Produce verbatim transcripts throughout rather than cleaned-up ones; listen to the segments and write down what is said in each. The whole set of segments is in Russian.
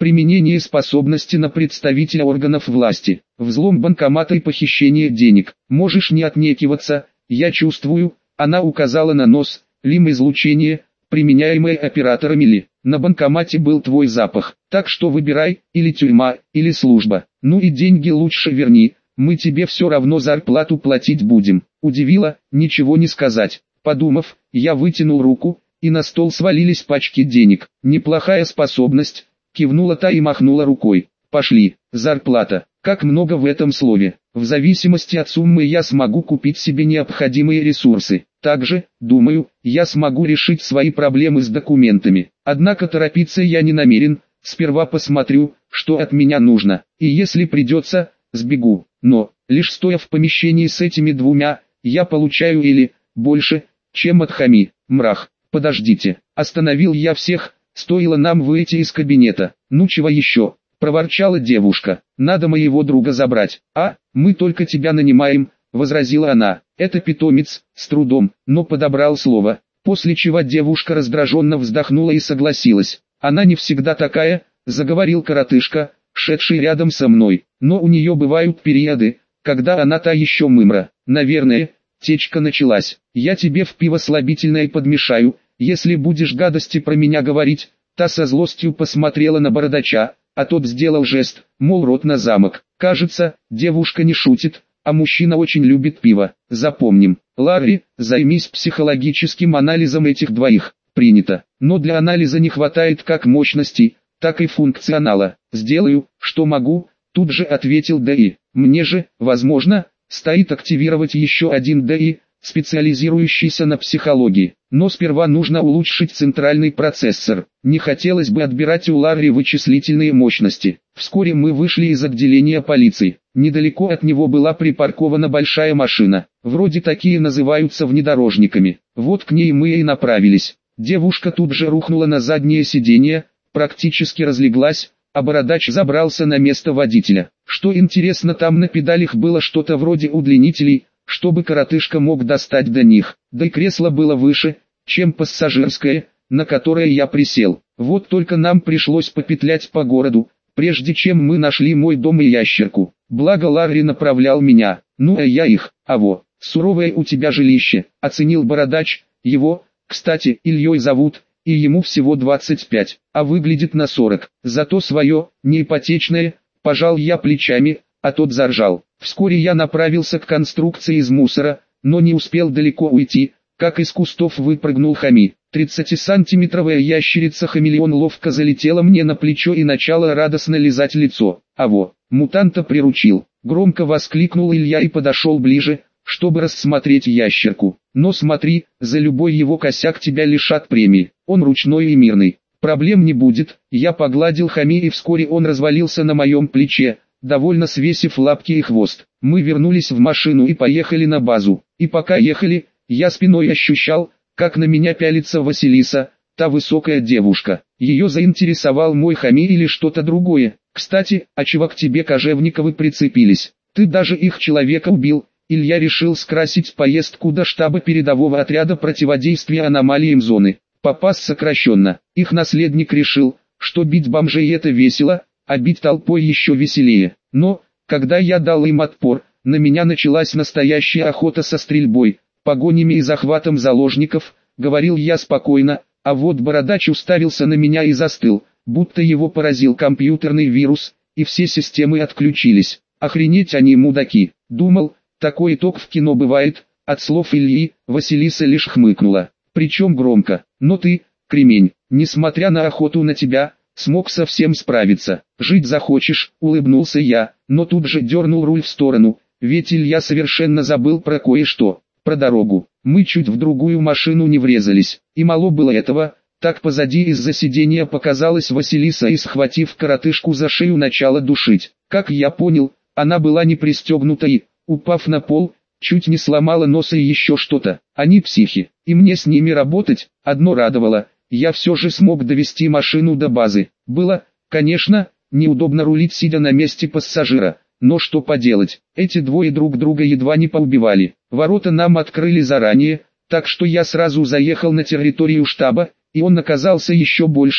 применение способности на представителя органов власти, взлом банкомата и похищение денег. Можешь не отнекиваться, я чувствую, она указала на нос, лим-излучение, применяемое операторами Ли. На банкомате был твой запах, так что выбирай, или тюрьма, или служба. Ну и деньги лучше верни, мы тебе все равно зарплату платить будем. Удивило, ничего не сказать. Подумав, я вытянул руку, и на стол свалились пачки денег. Неплохая способность, кивнула та и махнула рукой. Пошли, зарплата. Как много в этом слове. В зависимости от суммы я смогу купить себе необходимые ресурсы. Также, думаю, я смогу решить свои проблемы с документами. Однако торопиться я не намерен, сперва посмотрю, что от меня нужно. И если придется, сбегу. Но, лишь стоя в помещении с этими двумя, я получаю или больше, чем от Хами. Мрах, подождите, остановил я всех, стоило нам выйти из кабинета. Ну чего еще? Проворчала девушка. Надо моего друга забрать. А, мы только тебя нанимаем, возразила она. Это питомец, с трудом, но подобрал слово. После чего девушка раздраженно вздохнула и согласилась. Она не всегда такая, заговорил коротышка, шедший рядом со мной. Но у нее бывают периоды, когда она та еще мымра. Наверное, течка началась. Я тебе в пиво слабительное подмешаю, если будешь гадости про меня говорить. Та со злостью посмотрела на бородача, а тот сделал жест, мол, рот на замок. Кажется, девушка не шутит, а мужчина очень любит пиво. Запомним. Ларри, займись психологическим анализом этих двоих. Принято. Но для анализа не хватает как мощности, так и функционала. Сделаю, что могу, тут же ответил ДИ. Мне же, возможно, стоит активировать еще один ДИ, специализирующийся на психологии. Но сперва нужно улучшить центральный процессор. Не хотелось бы отбирать у Ларри вычислительные мощности. Вскоре мы вышли из отделения полиции. Недалеко от него была припаркована большая машина. Вроде такие называются внедорожниками. Вот к ней мы и направились. Девушка тут же рухнула на заднее сиденье, практически разлеглась, а бородач забрался на место водителя. Что интересно, там на педалях было что-то вроде удлинителей, чтобы коротышка мог достать до них. Да и кресло было выше, чем пассажирское, на которое я присел. Вот только нам пришлось попетлять по городу, прежде чем мы нашли мой дом и ящерку. Благо Ларри направлял меня, ну а я их. А во, суровое у тебя жилище, оценил бородач. Его, кстати, Ильей зовут, и ему всего двадцать пять, а выглядит на сорок. Зато свое, не ипотечное, пожал я плечами, а тот заржал. Вскоре я направился к конструкции из мусора, но не успел далеко уйти, как из кустов выпрыгнул Хами. Тридцатисантиметровая ящерица-хамелеон ловко залетела мне на плечо и начала радостно лизать лицо. А во, мутанта приручил. Громко воскликнул Илья и подошел ближе, чтобы рассмотреть ящерку. Но смотри, за любой его косяк тебя лишат премии. Он ручной и мирный. Проблем не будет. Я погладил Хами, и вскоре он развалился на моем плече, довольно свесив лапки и хвост. Мы вернулись в машину и поехали на базу. И пока ехали, я спиной ощущал, как на меня пялится Василиса, та высокая девушка. Ее заинтересовал мой Хами или что-то другое. Кстати, а чего к тебе Кожевниковы прицепились? Ты даже их человека убил. Илья решил скрасить поездку до штаба передового отряда противодействия аномалиям зоны. Попас сокращенно. Их наследник решил, что бить бомжей это весело, а бить толпой еще веселее. Но, когда я дал им отпор, на меня началась настоящая охота со стрельбой, погонями и захватом заложников, говорил я спокойно, а вот бородач уставился на меня и застыл, будто его поразил компьютерный вирус, и все системы отключились. Охренеть они мудаки, думал, такой итог в кино бывает. От слов Ильи, Василиса лишь хмыкнула, причем громко. Но ты, кремень, несмотря на охоту на тебя, смог совсем справиться. Жить захочешь, улыбнулся я, но тут же дернул руль в сторону, ведь Илья совершенно забыл про кое-что, про дорогу. Мы чуть в другую машину не врезались, и мало было этого, так позади из-за сиденья показалась Василиса и, схватив коротышку за шею, начала душить. Как я понял, она была не пристегнута и, упав на пол, чуть не сломала нос и еще что-то. Они психи, и мне с ними работать. Одно радовало, я все же смог довести машину до базы. Было, конечно, неудобно рулить сидя на месте пассажира, но что поделать, эти двое друг друга едва не поубивали. Ворота нам открыли заранее, так что я сразу заехал на территорию штаба, и он оказался еще больше,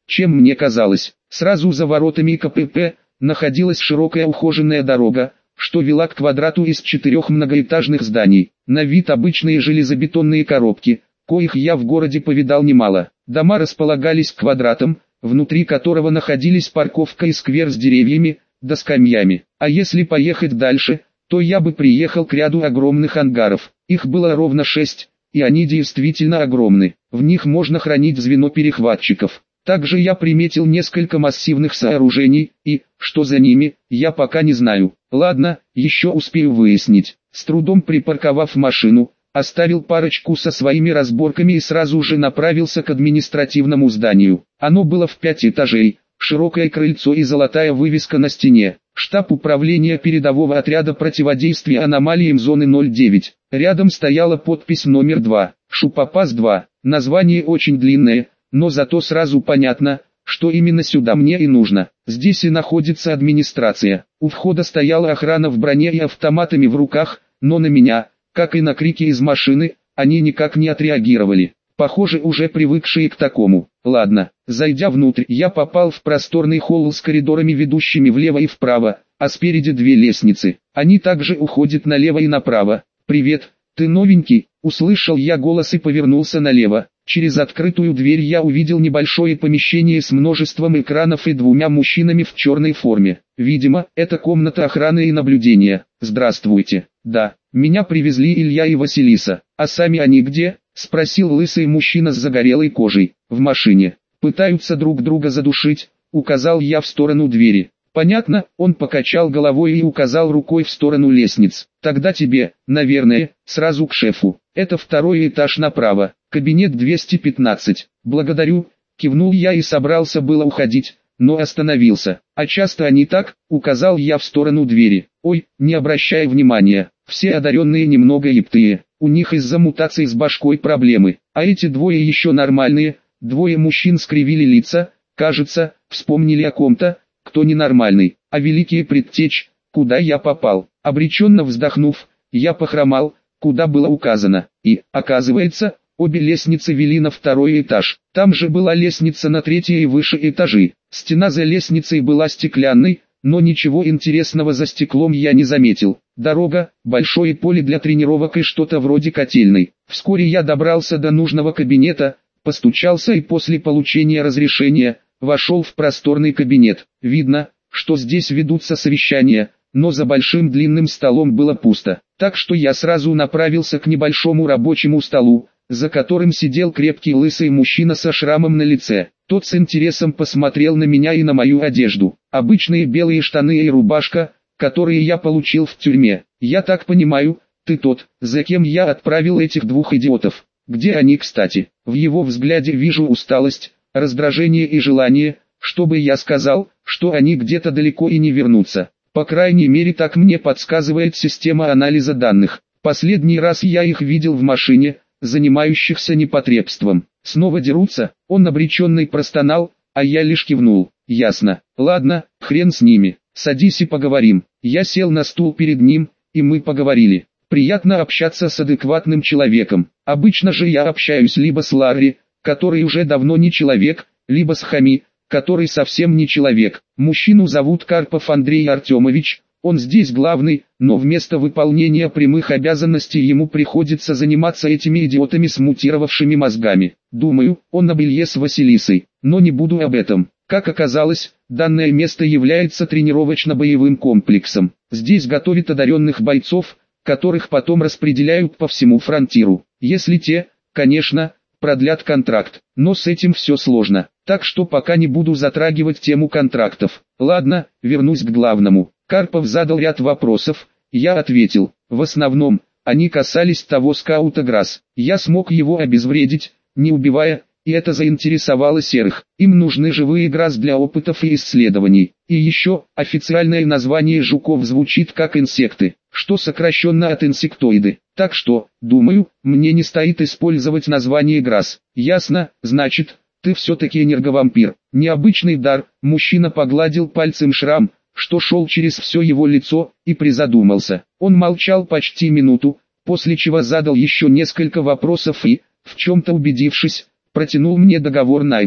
чем мне казалось. Сразу за воротами КПП находилась широкая ухоженная дорога, что вела к квадрату из четырех многоэтажных зданий. На вид обычные железобетонные коробки, коих я в городе повидал немало. Дома располагались квадратом, внутри которого находились парковка и сквер с деревьями, да скамьями. А если поехать дальше, то я бы приехал к ряду огромных ангаров. Их было ровно шесть, и они действительно огромны. В них можно хранить звено перехватчиков. Также я приметил несколько массивных сооружений, и, что за ними, я пока не знаю. Ладно, еще успею выяснить. С трудом припарковав машину, оставил парочку со своими разборками и сразу же направился к административному зданию. Оно было в пять этажей, широкое крыльцо и золотая вывеска на стене. Штаб управления передового отряда противодействия аномалиям зоны ноль девять. Рядом стояла подпись номер два, Шупапас два. Название очень длинное, но зато сразу понятно, что именно сюда мне и нужно. Здесь и находится администрация. У входа стояла охрана в броне и автоматами в руках, но на меня, как и на крики из машины, они никак не отреагировали. Похоже, уже привыкшие к такому. Ладно, зайдя внутрь, я попал в просторный холл с коридорами, ведущими влево и вправо, а спереди две лестницы. Они также уходят налево и направо. «Привет, ты новенький?» — услышал я голос и повернулся налево. Через открытую дверь я увидел небольшое помещение с множеством экранов и двумя мужчинами в черной форме. Видимо, это комната охраны и наблюдения. «Здравствуйте. Да, меня привезли Илья и Василиса. А сами они где?» — спросил лысый мужчина с загорелой кожей. «В машине. Пытаются друг друга задушить», — указал я в сторону двери. «Понятно», — он покачал головой и указал рукой в сторону лестниц. «Тогда тебе, наверное, сразу к шефу. Это второй этаж направо, кабинет двести пятнадцать. «Благодарю», — кивнул я и собрался было уходить, но остановился. «А часто они так?» — указал я в сторону двери. «Ой, не обращай внимания, все одаренные немного ептые, у них из-за мутаций с башкой проблемы, а эти двое еще нормальные». Двое мужчин скривили лица, кажется, вспомнили о ком-то, кто ненормальный. «А великие предтечь, куда я попал?» Обреченно вздохнув, я похромал, куда было указано, и, оказывается, обе лестницы вели на второй этаж. Там же была лестница на третий и выше этажи. Стена за лестницей была стеклянной, но ничего интересного за стеклом я не заметил. Дорога, большое поле для тренировок и что-то вроде котельной. Вскоре я добрался до нужного кабинета, постучался и после получения разрешения, вошел в просторный кабинет. Видно, что здесь ведутся совещания, но за большим длинным столом было пусто. Так что я сразу направился к небольшому рабочему столу, за которым сидел крепкий лысый мужчина со шрамом на лице. Тот с интересом посмотрел на меня и на мою одежду. Обычные белые штаны и рубашка, которые я получил в тюрьме. «Я так понимаю, ты тот, за кем я отправил этих двух идиотов. Где они, кстати?» В его взгляде вижу усталость, раздражение и желание, чтобы я сказал, что они где-то далеко и не вернутся. По крайней мере, так мне подсказывает система анализа данных. Последний раз я их видел в машине, занимающихся непотребством. «Снова дерутся?» — он обреченный простонал, а я лишь кивнул. «Ясно. Ладно, хрен с ними. Садись и поговорим». Я сел на стул перед ним, и мы поговорили. Приятно общаться с адекватным человеком. Обычно же я общаюсь либо с Ларри, который уже давно не человек, либо с Хами, который совсем не человек. Мужчину зовут Карпов Андрей Артемович, он здесь главный, но вместо выполнения прямых обязанностей ему приходится заниматься этими идиотами с мутировавшими мозгами. Думаю, он об Илье с Василисой, но не буду об этом. Как оказалось, данное место является тренировочно-боевым комплексом. Здесь готовят одаренных бойцов, которых потом распределяют по всему фронтиру. Если те, конечно, продлят контракт, но с этим все сложно, так что пока не буду затрагивать тему контрактов. Ладно, вернусь к главному. Карпов задал ряд вопросов, я ответил. В основном, они касались того скаута Грасс. Я смог его обезвредить, не убивая, и это заинтересовало серых. Им нужны живые Грасс для опытов и исследований. И еще, официальное название жуков звучит как инсекты, что сокращенно от инсектоиды. Так что, думаю, мне не стоит использовать название Грасс. Ясно, значит, ты все-таки энерговампир. Необычный дар. Мужчина погладил пальцем шрам, что шел через все его лицо, и призадумался. Он молчал почти минуту, после чего задал еще несколько вопросов и, в чем-то убедившись, протянул мне договор найма.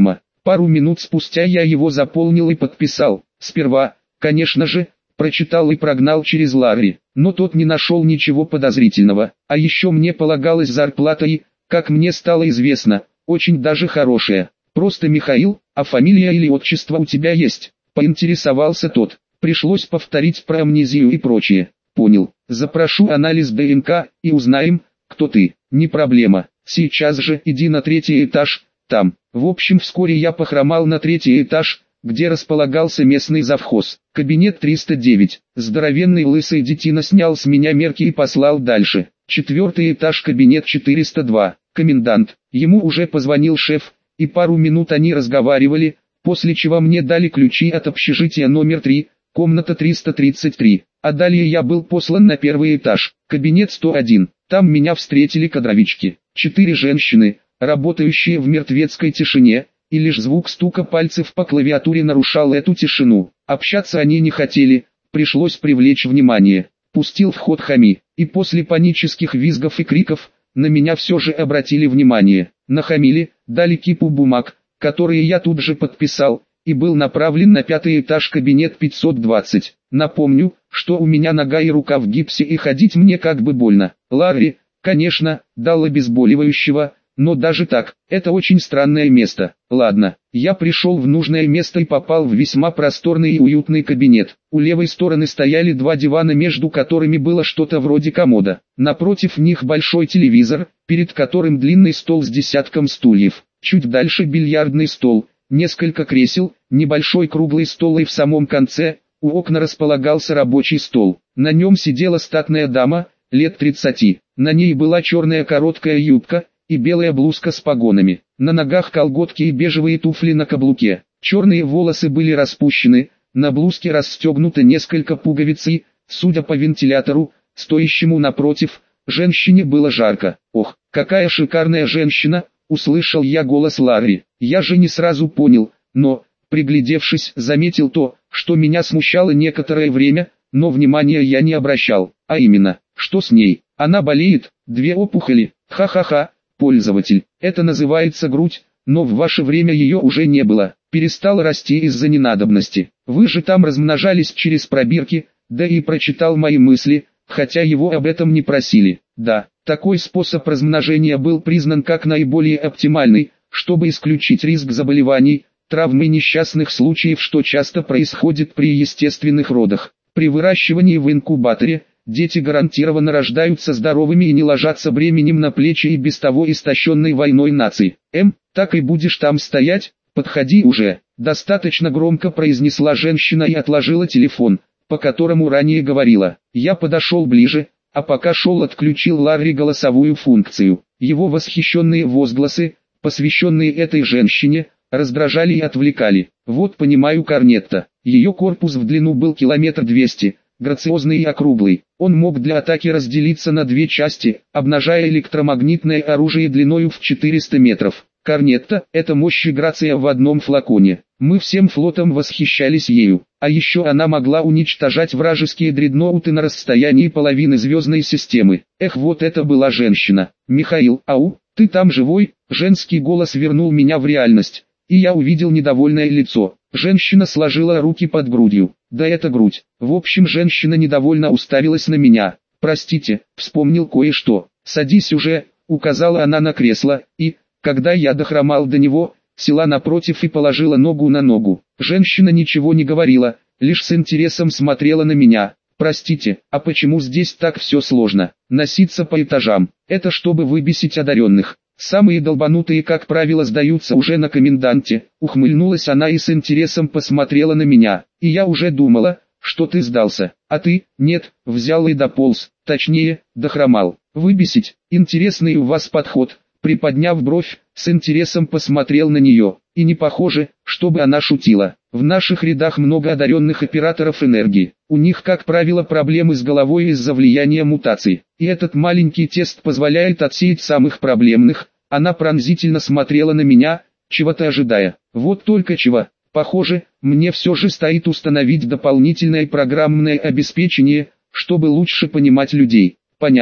Пару минут спустя я его заполнил и подписал. Сперва, конечно же, прочитал и прогнал через Ларри, но тот не нашел ничего подозрительного. А еще мне полагалась зарплата и, как мне стало известно, очень даже хорошая. Просто Михаил, а фамилия или отчество у тебя есть? Поинтересовался тот. Пришлось повторить про амнезию и прочее. Понял. Запрошу анализ ДНК и узнаем, кто ты. Не проблема. Сейчас же иди на третий этаж, там. В общем, вскоре я похромал на третий этаж, где располагался местный завхоз. Кабинет триста девять. Здоровенный лысый детина снял с меня мерки и послал дальше. Четвертый этаж, кабинет четыреста два. Комендант. Ему уже позвонил шеф, и пару минут они разговаривали, после чего мне дали ключи от общежития номер три, комната триста тридцать три. А далее я был послан на первый этаж, кабинет сто один. Там меня встретили кадровички. Четыре женщины, работающие в мертвецкой тишине, и лишь звук стука пальцев по клавиатуре нарушал эту тишину. Общаться они не хотели, пришлось привлечь внимание. Пустил в ход Хами, и после панических визгов и криков, на меня все же обратили внимание. Нахамили, дали кипу бумаг, которые я тут же подписал, и был направлен на пятый этаж, кабинет пятьсот двадцать. Напомню, что у меня нога и рука в гипсе и ходить мне как бы больно. Ларри, конечно, дал обезболивающего, но даже так, это очень странное место. Ладно, я пришел в нужное место и попал в весьма просторный и уютный кабинет. У левой стороны стояли два дивана, между которыми было что-то вроде комода. Напротив них большой телевизор, перед которым длинный стол с десятком стульев. Чуть дальше бильярдный стол, несколько кресел, небольшой круглый стол, и в самом конце, у окна, располагался рабочий стол. На нем сидела статная дама, лет тридцати. На ней была черная короткая юбка и белая блузка с погонами. На ногах колготки и бежевые туфли на каблуке. Черные волосы были распущены, на блузке расстегнуто несколько пуговиц и, судя по вентилятору, стоящему напротив, женщине было жарко. «Ох, какая шикарная женщина!» — услышал я голос Ларри. Я же не сразу понял, но, приглядевшись, заметил то, что меня смущало некоторое время, но внимания я не обращал. А именно, что с ней? Она болеет, две опухоли, ха-ха-ха. Пользователь, это называется грудь, но в ваше время ее уже не было, перестала расти из-за ненадобности. Вы же там размножались через пробирки, да и прочитал мои мысли, хотя его об этом не просили. Да, такой способ размножения был признан как наиболее оптимальный, чтобы исключить риск заболеваний, травм и несчастных случаев, что часто происходит при естественных родах. При выращивании в инкубаторе, дети гарантированно рождаются здоровыми и не ложатся бременем на плечи и без того истощенной войной нации. Эм, так и будешь там стоять? Подходи уже. Достаточно громко произнесла женщина и отложила телефон, по которому ранее говорила. Я подошел ближе, а пока шел, отключил Ларри голосовую функцию. Его восхищенные возгласы, посвященные этой женщине, раздражали и отвлекали. Вот понимаю Корнетта. Ее корпус в длину был километр двести. Грациозный и округлый, он мог для атаки разделиться на две части, обнажая электромагнитное оружие длиною в четыреста метров. Корнетта – это мощь и грация в одном флаконе. Мы всем флотом восхищались ею, а еще она могла уничтожать вражеские дредноуты на расстоянии половины звездной системы. Эх, вот это была женщина. Михаил, ау, ты там живой? Женский голос вернул меня в реальность, и я увидел недовольное лицо. Женщина сложила руки под грудью. Да это грудь. В общем, женщина недовольно уставилась на меня. «Простите, вспомнил кое-что. Садись уже», — указала она на кресло, и, когда я дохромал до него, села напротив и положила ногу на ногу. Женщина ничего не говорила, лишь с интересом смотрела на меня. «Простите, а почему здесь так все сложно? Носиться по этажам. Это чтобы выбесить одаренных. Самые долбанутые, как правило, сдаются уже на коменданте», — ухмыльнулась она и с интересом посмотрела на меня. «И я уже думала, что ты сдался, а ты, нет, взял и дополз, точнее, дохромал. Выбесить, интересный у вас подход». Приподняв бровь, с интересом посмотрел на нее, и не похоже, чтобы она шутила. В наших рядах много одаренных операторов энергии. У них, как правило, проблемы с головой из-за влияния мутаций. И этот маленький тест позволяет отсеять самых проблемных. Она пронзительно смотрела на меня, чего-то ожидая. Вот только чего. Похоже, мне все же стоит установить дополнительное программное обеспечение, чтобы лучше понимать людей. Понятно.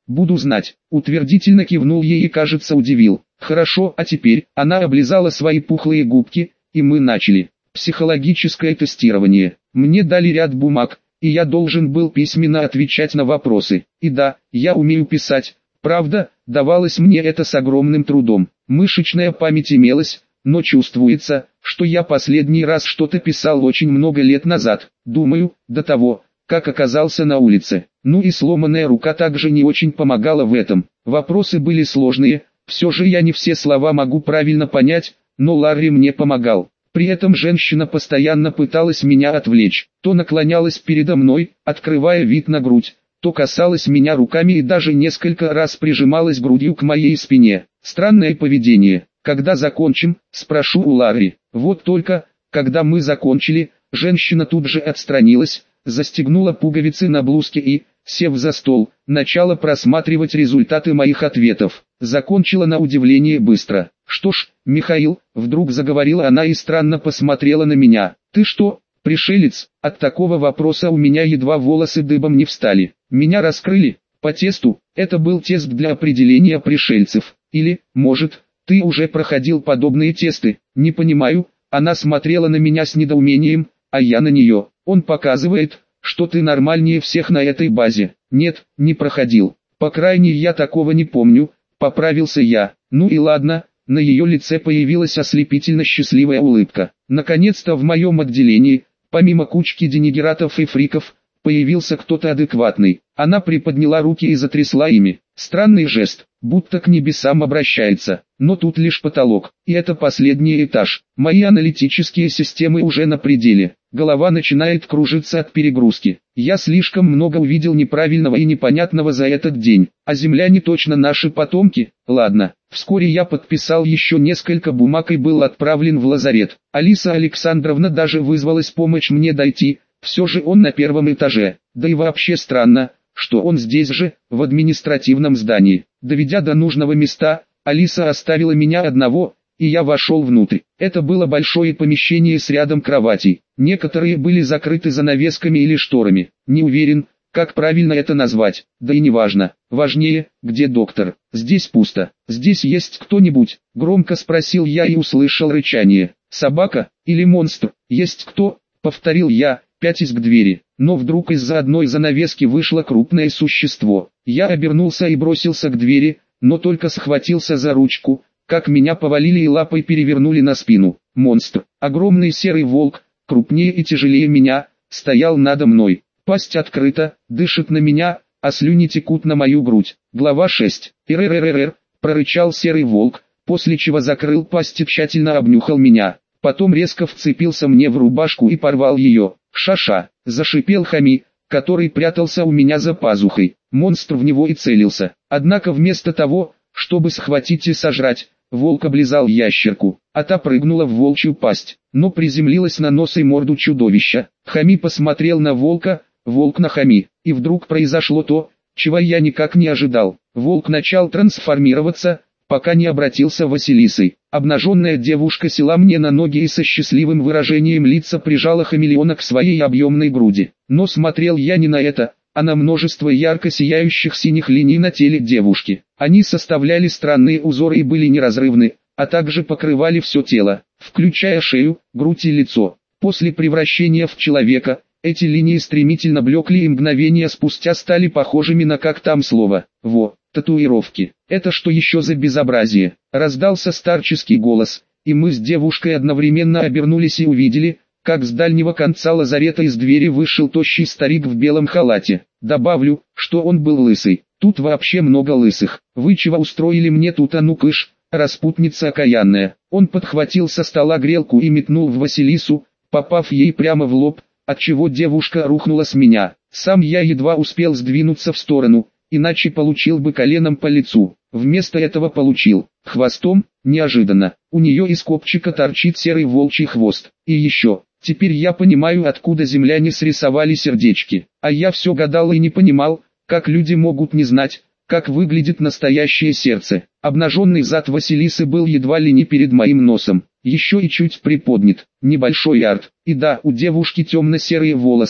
буду знать. Утвердительно кивнул ей и, кажется, удивил. Хорошо, а теперь, она облизала свои пухлые губки, и мы начали. Психологическое тестирование. Мне дали ряд бумаг, и я должен был письменно отвечать на вопросы. И да, я умею писать. Правда, давалось мне это с огромным трудом. Мышечная память имелась, но чувствуется, что я последний раз что-то писал очень много лет назад. Думаю, до того, как оказался на улице. Ну и сломанная рука также не очень помогала в этом. Вопросы были сложные, все же я не все слова могу правильно понять, но Ларри мне помогал. При этом женщина постоянно пыталась меня отвлечь, то наклонялась передо мной, открывая вид на грудь, то касалась меня руками и даже несколько раз прижималась грудью к моей спине. Странное поведение. Когда закончим, спрошу у Ларри. Вот только, когда мы закончили, женщина тут же отстранилась, застегнула пуговицы на блузке и, сев за стол, начала просматривать результаты моих ответов. Закончила на удивление быстро. «Что ж, Михаил», вдруг заговорила она и странно посмотрела на меня. «Ты что, пришелец?» От такого вопроса у меня едва волосы дыбом не встали. Меня раскрыли. По тесту, это был тест для определения пришельцев. Или, может, ты уже проходил подобные тесты? Не понимаю. Она смотрела на меня с недоумением, а я на нее. Он показывает, что ты нормальнее всех на этой базе. Нет, не проходил. По крайней мере, я такого не помню. Поправился я. Ну и ладно. На ее лице появилась ослепительно счастливая улыбка. Наконец-то в моем отделении, помимо кучки денегератов и фриков, появился кто-то адекватный. Она приподняла руки и затрясла ими. Странный жест, будто к небесам обращается. Но тут лишь потолок, и это последний этаж. Мои аналитические системы уже на пределе. Голова начинает кружиться от перегрузки. Я слишком много увидел неправильного и непонятного за этот день. А земляне точно наши потомки? Ладно. Вскоре я подписал еще несколько бумаг и был отправлен в лазарет. Алиса Александровна даже вызвалась помочь мне дойти. Все же он на первом этаже. Да и вообще странно, что он здесь же, в административном здании. Доведя до нужного места, Алиса оставила меня одного, и я вошел внутрь. Это было большое помещение с рядом кроватей. Некоторые были закрыты занавесками или шторами. Не уверен, как правильно это назвать, да и не важно. Важнее, где доктор. Здесь пусто. Здесь есть кто-нибудь? Громко спросил я и услышал рычание. Собака или монстр? Есть кто? Повторил я, пятясь к двери. Но вдруг из-за одной занавески вышло крупное существо. Я обернулся и бросился к двери, но только схватился за ручку, как меня повалили и лапой перевернули на спину. Монстр, огромный серый волк, крупнее и тяжелее меня, стоял надо мной. Пасть открыта, дышит на меня, а слюни текут на мою грудь. Глава шесть. «Ир-ир-ир-ир», прорычал серый волк, после чего закрыл пасть и тщательно обнюхал меня. Потом резко вцепился мне в рубашку и порвал ее. «Ша-ша», зашипел Хами, который прятался у меня за пазухой. Монстр в него и целился. Однако вместо того, чтобы схватить и сожрать, волк облизал ящерку, а та прыгнула в волчью пасть, но приземлилась на нос и морду чудовища. Хами посмотрел на волка, волк на Хами, и вдруг произошло то, чего я никак не ожидал. Волк начал трансформироваться, пока не обратился Василисой. Обнаженная девушка села мне на ноги и со счастливым выражением лица прижала хамелеона к своей объемной груди. Но смотрел я не на это, а на множество ярко сияющих синих линий на теле девушки. Они составляли странные узоры и были неразрывны, а также покрывали все тело, включая шею, грудь и лицо. После превращения в человека, эти линии стремительно блекли и мгновения спустя стали похожими на, как там слово, во, татуировки. «Это что еще за безобразие?» Раздался старческий голос, и мы с девушкой одновременно обернулись и увидели, как с дальнего конца лазарета из двери вышел тощий старик в белом халате. Добавлю, что он был лысый. Тут вообще много лысых. «Вы чего устроили мне тут, а ну кыш, распутница окаянная?» Он подхватил со стола грелку и метнул в Василису, попав ей прямо в лоб, отчего девушка рухнула с меня. Сам я едва успел сдвинуться в сторону, иначе получил бы коленом по лицу. Вместо этого получил хвостом. Неожиданно, у нее из копчика торчит серый волчий хвост. И еще, теперь я понимаю, откуда земляне срисовали сердечки. А я все гадал и не понимал, как люди могут не знать, как выглядит настоящее сердце. Обнаженный зад Василисы был едва ли не перед моим носом, еще и чуть приподнят. Небольшой арт. И да, у девушки темно-серые волосы,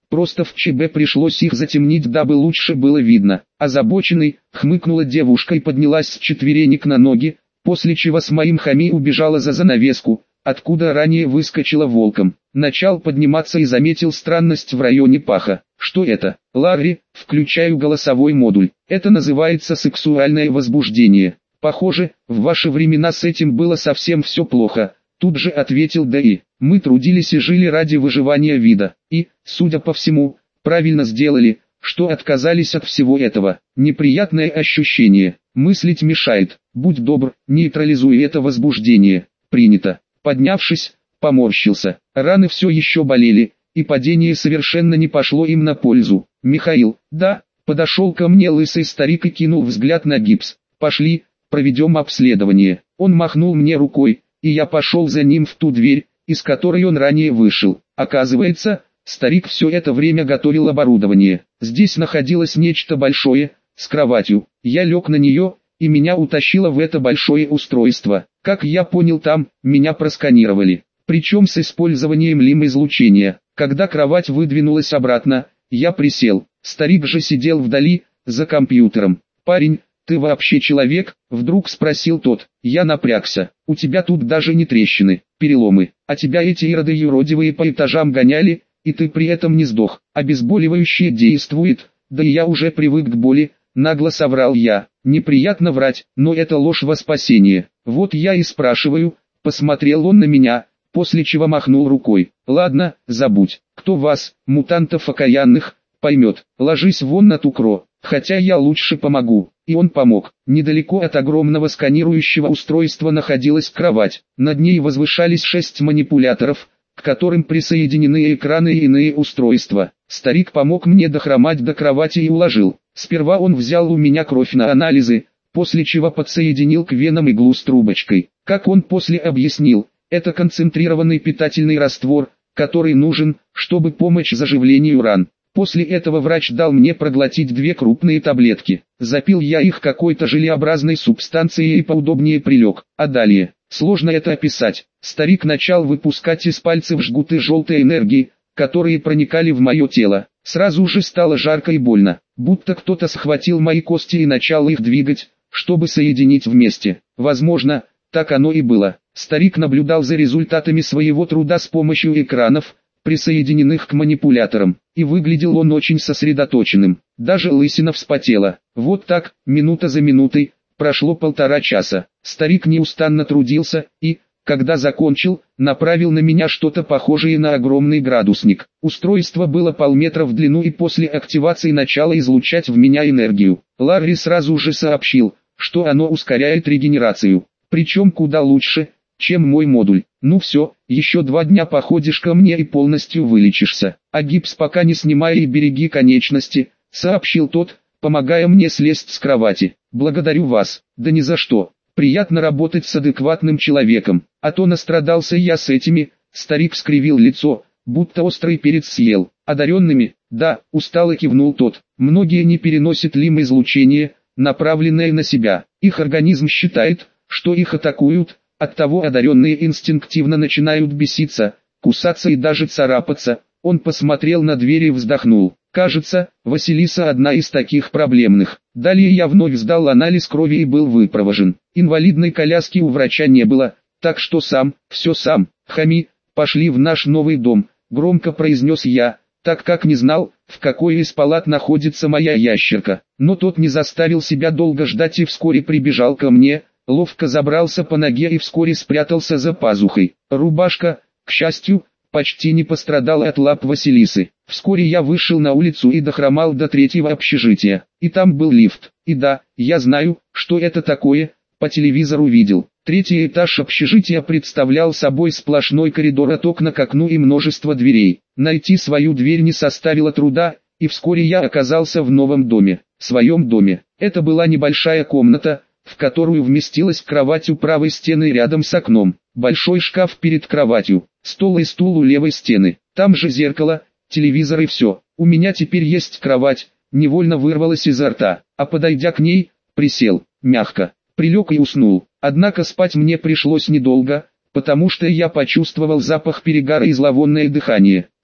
просто в ЧБ пришлось их затемнить, дабы лучше было видно. Озабоченный, хмыкнула девушка и поднялась с четверенек на ноги, после чего с моим хами убежала за занавеску, откуда ранее выскочила волком. Начал подниматься и заметил странность в районе паха. Что это? Ларри, включаю голосовой модуль. Это называется сексуальное возбуждение. Похоже, в ваши времена с этим было совсем все плохо. Тут же ответил ДАИ. Мы трудились и жили ради выживания вида. И, судя по всему, правильно сделали, что отказались от всего этого. Неприятное ощущение. Мыслить мешает. Будь добр, нейтрализуй это возбуждение. Принято. Поднявшись, поморщился. Раны все еще болели, и падение совершенно не пошло им на пользу. Михаил, да, подошел ко мне лысый старик и кинул взгляд на гипс. Пошли, проведем обследование. Он махнул мне рукой, и я пошел за ним в ту дверь, из которой он ранее вышел. Оказывается, старик все это время готовил оборудование. Здесь находилось нечто большое, с кроватью. Я лег на нее, и меня утащило в это большое устройство. Как я понял, там меня просканировали, причем с использованием лим-излучения. Когда кровать выдвинулась обратно, я присел. Старик же сидел вдали, за компьютером. «Парень, ты вообще человек?» — вдруг спросил тот. Я напрягся. «У тебя тут даже не трещины, переломы, а тебя эти ироды юродивые по этажам гоняли, и ты при этом не сдох. Обезболивающее действует, да и я уже привык к боли», — нагло соврал я. Неприятно врать, но это ложь во спасение. Вот я и спрашиваю. Посмотрел он на меня, после чего махнул рукой. «Ладно, забудь. Кто вас, мутантов окаянных, поймет. Ложись вон на ту кро, хотя я лучше помогу». И он помог. Недалеко от огромного сканирующего устройства находилась кровать. Над ней возвышались шесть манипуляторов, к которым присоединены экраны и иные устройства. Старик помог мне дохромать до кровати и уложил. Сперва он взял у меня кровь на анализы, после чего подсоединил к венам иглу с трубочкой. Как он после объяснил, это концентрированный питательный раствор, который нужен, чтобы помочь заживлению ран. После этого врач дал мне проглотить две крупные таблетки. Запил я их какой-то желеобразной субстанцией и поудобнее прилег. А далее, сложно это описать. Старик начал выпускать из пальцев жгуты желтой энергии, которые проникали в мое тело. Сразу же стало жарко и больно, будто кто-то схватил мои кости и начал их двигать, чтобы соединить вместе. Возможно, так оно и было. Старик наблюдал за результатами своего труда с помощью экранов, присоединенных к манипуляторам, и выглядел он очень сосредоточенным. Даже лысина вспотела. Вот так, минута за минутой, прошло полтора часа. Старик неустанно трудился и, когда закончил, направил на меня что-то похожее на огромный градусник. Устройство было полметра в длину и после активации начало излучать в меня энергию. Ларри сразу же сообщил, что оно ускоряет регенерацию, причем куда лучше, чем мой модуль. Ну все, еще два дня походишь ко мне и полностью вылечишься. А гипс пока не снимай и береги конечности, сообщил тот, помогая мне слезть с кровати. Благодарю вас. Да ни за что. Приятно работать с адекватным человеком, а то настрадался я с этими. Старик скривил лицо, будто острый перец съел. Одаренными? Да, устало кивнул тот. Многие не переносят лим-излучение, направленное на себя. Их организм считает, что их атакуют, оттого одаренные инстинктивно начинают беситься, кусаться и даже царапаться. Он посмотрел на дверь и вздохнул. Кажется, Василиса одна из таких проблемных. Далее я вновь сдал анализ крови и был выпровожен. Инвалидной коляски у врача не было, так что сам, все сам. Хами, пошли в наш новый дом, громко произнес я, так как не знал, в какой из палат находится моя ящерка. Но тот не заставил себя долго ждать и вскоре прибежал ко мне, ловко забрался по ноге и вскоре спрятался за пазухой. Рубашка, к счастью, почти не пострадала от лап Василисы. Вскоре я вышел на улицу и дохромал до третьего общежития. И там был лифт. И да, я знаю, что это такое, по телевизору видел. Третий этаж общежития представлял собой сплошной коридор от окна к окну и множество дверей. Найти свою дверь не составило труда, и вскоре я оказался в новом доме. В своем доме. Это была небольшая комната, в которую вместилась кровать у правой стены рядом с окном, большой шкаф перед кроватью, стол и стул у левой стены, там же зеркало, телевизор и все. У меня теперь есть кровать, невольно вырвалось изо рта, а подойдя к ней, присел, мягко, прилег и уснул. Однако спать мне пришлось недолго, потому что я почувствовал запах перегара и зловонное дыхание.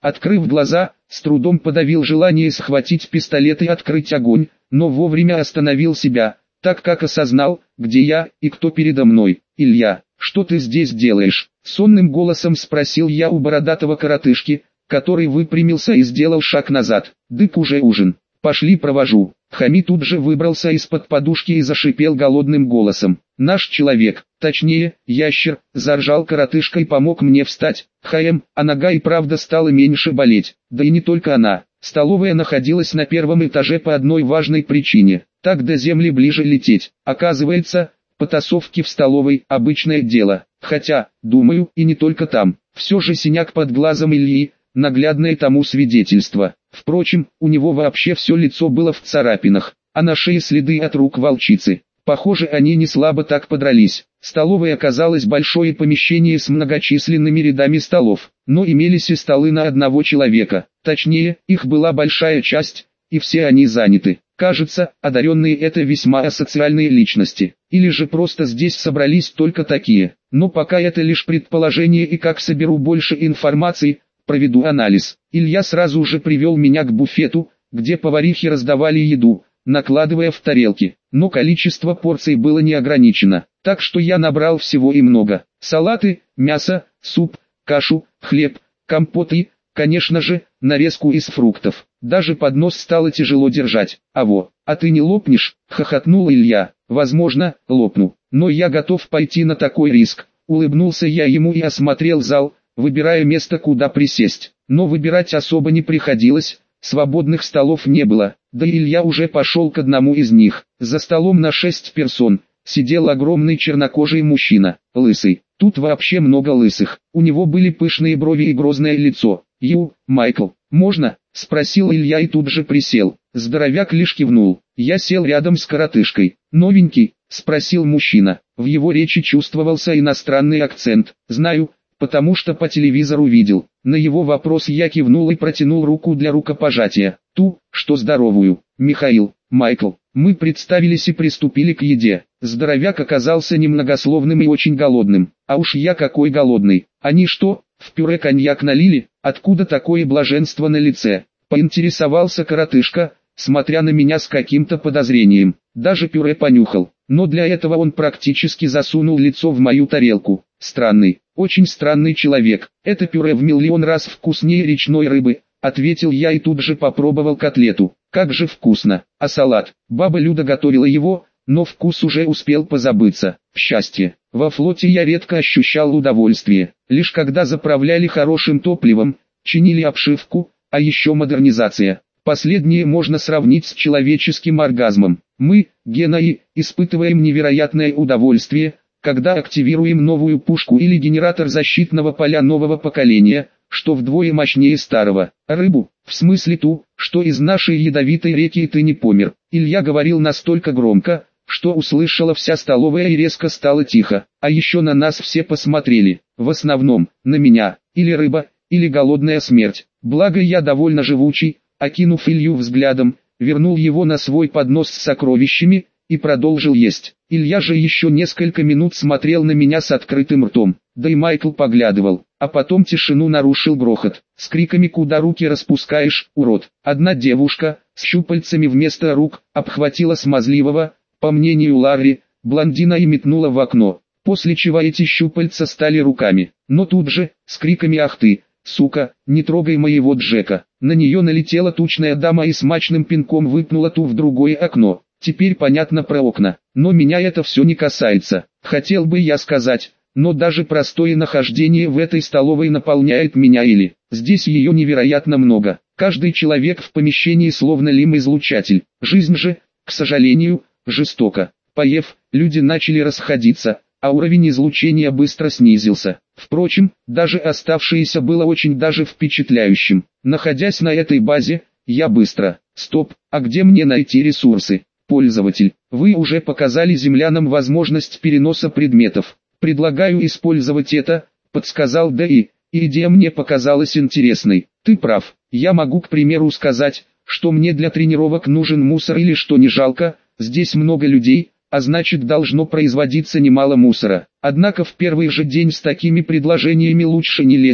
Открыв глаза, с трудом подавил желание схватить пистолет и открыть огонь, но вовремя остановил себя, так как осознал, где я и кто передо мной. «Илья, что ты здесь делаешь?» — сонным голосом спросил я у бородатого коротышки, который выпрямился и сделал шаг назад. «Дык уже ужин. Пошли провожу». Хами тут же выбрался из-под подушки и зашипел голодным голосом. «Наш человек, точнее, ящер», — заржал коротышка и помог мне встать. Хаем, а нога и правда стала меньше болеть. Да и не только она. Столовая находилась на первом этаже по одной важной причине. Так до земли ближе лететь. Оказывается, потасовки в столовой – обычное дело. Хотя, думаю, и не только там. Все же синяк под глазом Ильи – наглядное тому свидетельство. Впрочем, у него вообще все лицо было в царапинах, а на шее следы от рук волчицы. Похоже, они не слабо так подрались. Столовой оказалось большое помещение с многочисленными рядами столов, но имелись и столы на одного человека. Точнее, их была большая часть, и все они заняты. Кажется, одаренные это весьма асоциальные личности. Или же просто здесь собрались только такие. Но пока это лишь предположение, и как соберу больше информации, проведу анализ. Илья сразу же привел меня к буфету, где поварихи раздавали еду, накладывая в тарелки. Но количество порций было не ограничено, так что я набрал всего и много. Салаты, мясо, суп, кашу, хлеб, компот и, конечно же, нарезку из фруктов. Даже поднос стало тяжело держать. «А во, а ты не лопнешь?» — хохотнул Илья. «Возможно, лопну, но я готов пойти на такой риск». Улыбнулся я ему и осмотрел зал, выбирая место, куда присесть. Но выбирать особо не приходилось, свободных столов не было, да и Илья уже пошел к одному из них. За столом на шесть персон сидел огромный чернокожий мужчина, лысый. Тут вообще много лысых, у него были пышные брови и грозное лицо. «Ю, Майкл, можно?» — спросил Илья и тут же присел. Здоровяк лишь кивнул. Я сел рядом с коротышкой. «Новенький?» — спросил мужчина. В его речи чувствовался иностранный акцент. «Знаю, потому что по телевизору видел». На его вопрос я кивнул и протянул руку для рукопожатия. Ту, что здоровую. «Михаил, Майкл». Мы представились и приступили к еде. Здоровяк оказался немногословным и очень голодным. А уж я какой голодный. Они что, в пюре коньяк налили? Откуда такое блаженство на лице? Поинтересовался коротышка, смотря на меня с каким-то подозрением. Даже пюре понюхал. Но для этого он практически засунул лицо в мою тарелку. Странный, очень странный человек. Это пюре в миллион раз вкуснее речной рыбы, ответил я и тут же попробовал котлету. Как же вкусно. А салат? Баба Люда готовила его, но вкус уже успел позабыться. Счастье. Во флоте я редко ощущал удовольствие. Лишь когда заправляли хорошим топливом, чинили обшивку, а еще модернизация. Последнее можно сравнить с человеческим оргазмом. Мы, генои, испытываем невероятное удовольствие, когда активируем новую пушку или генератор защитного поля нового поколения, что вдвое мощнее старого. Рыбу, в смысле ту, что из нашей ядовитой реки, и ты не помер. Илья говорил настолько громко, что услышала вся столовая и резко стало тихо. А еще на нас все посмотрели, в основном, на меня, или рыба, или голодная смерть. Благо я довольно живучий, окинув Илью взглядом, вернул его на свой поднос с сокровищами, и продолжил есть. Илья же еще несколько минут смотрел на меня с открытым ртом, да и Майкл поглядывал, а потом тишину нарушил грохот, с криками «Куда руки распускаешь, урод?». Одна девушка, с щупальцами вместо рук, обхватила смазливого, по мнению Ларри, блондина и метнула в окно, после чего эти щупальца стали руками, но тут же, с криками «Ах ты, сука, не трогай моего Джека!», на нее налетела тучная дама и смачным пинком выпнула ту в другое окно. Теперь понятно про окна, но меня это все не касается. Хотел бы я сказать, но даже простое нахождение в этой столовой наполняет меня или. Здесь ее невероятно много. Каждый человек в помещении словно лим-излучатель. Жизнь же, к сожалению, жестока. Поев, люди начали расходиться, а уровень излучения быстро снизился. Впрочем, даже оставшееся было очень даже впечатляющим. Находясь на этой базе, я быстро. Стоп, а где мне найти ресурсы? Пользователь, вы уже показали землянам возможность переноса предметов. Предлагаю использовать это, подсказал Дэи, и идея мне показалась интересной. Ты прав, я могу, к примеру, сказать, что мне для тренировок нужен мусор или что не жалко, здесь много людей, а значит должно производиться немало мусора. Однако в первый же день с такими предложениями лучше не лезть,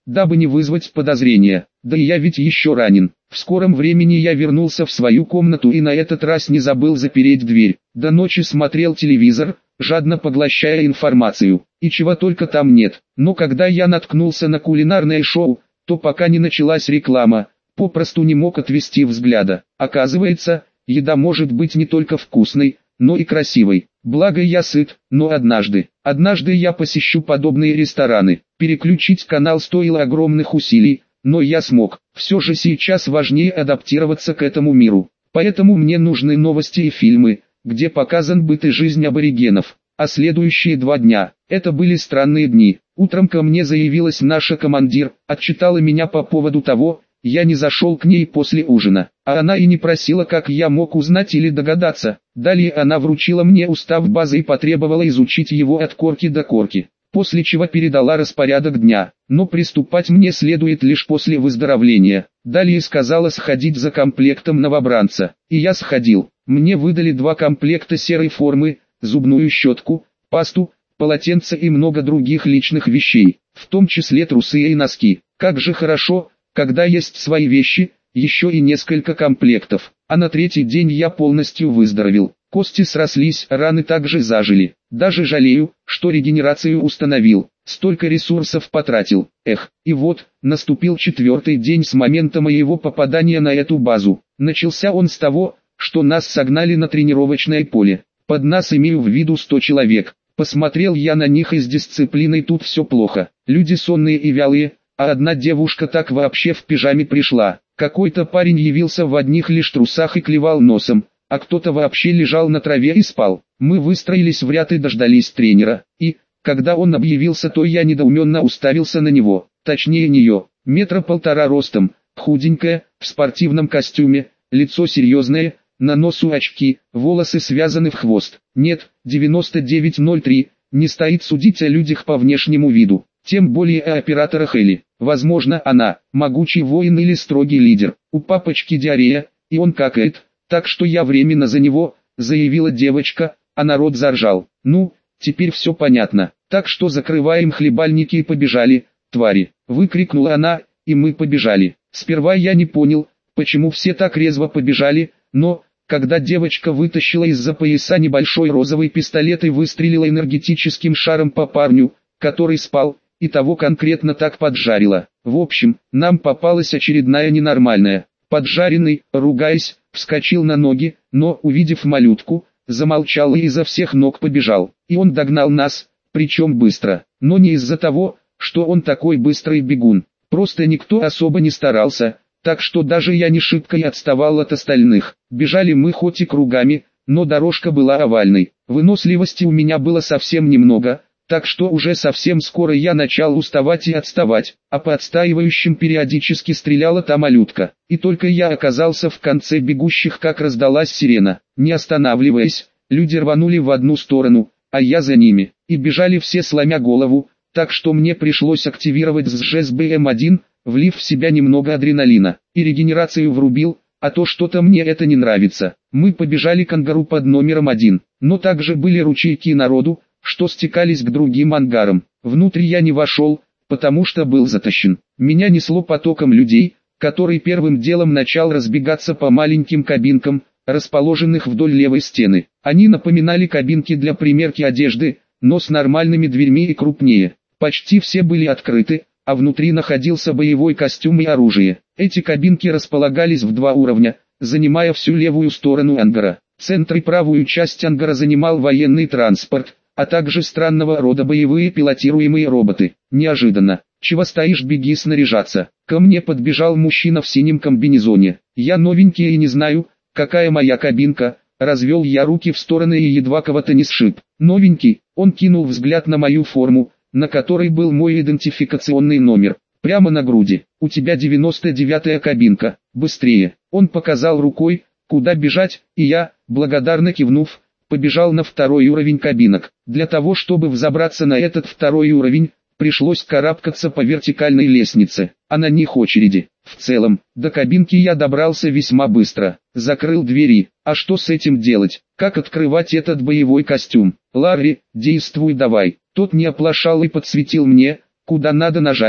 дабы не вызвать подозрения. Да и я ведь еще ранен. В скором времени я вернулся в свою комнату и на этот раз не забыл запереть дверь. До ночи смотрел телевизор, жадно поглощая информацию, и чего только там нет. Но когда я наткнулся на кулинарное шоу, то пока не началась реклама, попросту не мог отвести взгляда. Оказывается, еда может быть не только вкусной, но и красивой. Благо я сыт, но однажды, однажды я посещу подобные рестораны. Переключить канал стоило огромных усилий, но я смог. Все же сейчас важнее адаптироваться к этому миру. Поэтому мне нужны новости и фильмы, где показан быт и жизнь аборигенов. А следующие два дня, это были странные дни. Утром ко мне заявилась наша командир, отчитала меня по поводу того, я не зашел к ней после ужина, а она и не просила, как я мог узнать или догадаться. Далее она вручила мне устав базы и потребовала изучить его от корки до корки, после чего передала распорядок дня, но приступать мне следует лишь после выздоровления. Далее сказала сходить за комплектом новобранца, и я сходил. Мне выдали два комплекта серой формы, зубную щетку, пасту, полотенце и много других личных вещей, в том числе трусы и носки. Как же хорошо, когда есть свои вещи, еще и несколько комплектов. А на третий день я полностью выздоровел. Кости срослись, раны также зажили. Даже жалею, что регенерацию установил. Столько ресурсов потратил. Эх, и вот, наступил четвертый день с момента моего попадания на эту базу. Начался он с того, что нас согнали на тренировочное поле. Под нас имею в виду сто человек. Посмотрел я на них, и с дисциплиной тут все плохо. Люди сонные и вялые, а одна девушка так вообще в пижаме пришла. Какой-то парень явился в одних лишь трусах и клевал носом, а кто-то вообще лежал на траве и спал. Мы выстроились в ряд и дождались тренера, и, когда он объявился, то я недоуменно уставился на него, точнее нее, метра полтора ростом, худенькая, в спортивном костюме, лицо серьезное, на носу очки, волосы связаны в хвост. Нет, девяносто девять ноль три, не стоит судить о людях по внешнему виду, тем более о операторах или, возможно, она, могучий воин или строгий лидер. У папочки диарея, и он какает, так что я временно за него, заявила девочка, а народ заржал. Ну, теперь все понятно, так что закрываем хлебальники и побежали, твари, выкрикнула она, и мы побежали. Сперва я не понял, почему все так резво побежали, но, когда девочка вытащила из-за пояса небольшой розовый пистолет и выстрелила энергетическим шаром по парню, который спал, и того конкретно так поджарила. В общем, нам попалась очередная ненормальная. Поджаренный, ругаясь, вскочил на ноги, но, увидев малютку, замолчал и изо всех ног побежал. И он догнал нас, причем быстро, но не из-за того, что он такой быстрый бегун. Просто никто особо не старался, так что даже я не шибко и отставал от остальных. Бежали мы хоть и кругами, но дорожка была овальной. Выносливости у меня было совсем немного, так что уже совсем скоро я начал уставать и отставать, а по отстаивающим периодически стреляла та малютка. И только я оказался в конце бегущих, как раздалась сирена. Не останавливаясь, люди рванули в одну сторону, а я за ними, и бежали все сломя голову, так что мне пришлось активировать СЖС бэ эм один, влив в себя немного адреналина, и регенерацию врубил, а то что-то мне это не нравится. Мы побежали к ангару под номером один, но также были ручейки народу, что стекались к другим ангарам. Внутрь я не вошел, потому что был затащен. Меня несло потоком людей, который первым делом начал разбегаться по маленьким кабинкам, расположенных вдоль левой стены. Они напоминали кабинки для примерки одежды, но с нормальными дверьми и крупнее. Почти все были открыты, а внутри находился боевой костюм и оружие. Эти кабинки располагались в два уровня, занимая всю левую сторону ангара. Центр и правую часть ангара занимал военный транспорт, а также странного рода боевые пилотируемые роботы. Неожиданно. Чего стоишь, беги снаряжаться. Ко мне подбежал мужчина в синем комбинезоне. Я новенький и не знаю, какая моя кабинка. Развел я руки в стороны и едва кого-то не сшиб. Новенький, он кинул взгляд на мою форму, на которой был мой идентификационный номер. Прямо на груди. У тебя девяносто девятая кабинка. Быстрее. Он показал рукой, куда бежать, и я, благодарно кивнув, побежал на второй уровень кабинок. Для того, чтобы взобраться на этот второй уровень, пришлось карабкаться по вертикальной лестнице, а на них очереди. В целом, до кабинки я добрался весьма быстро. Закрыл двери. А что с этим делать? Как открывать этот боевой костюм? Ларри, действуй давай. Тот не оплошал и подсветил мне, куда надо нажать,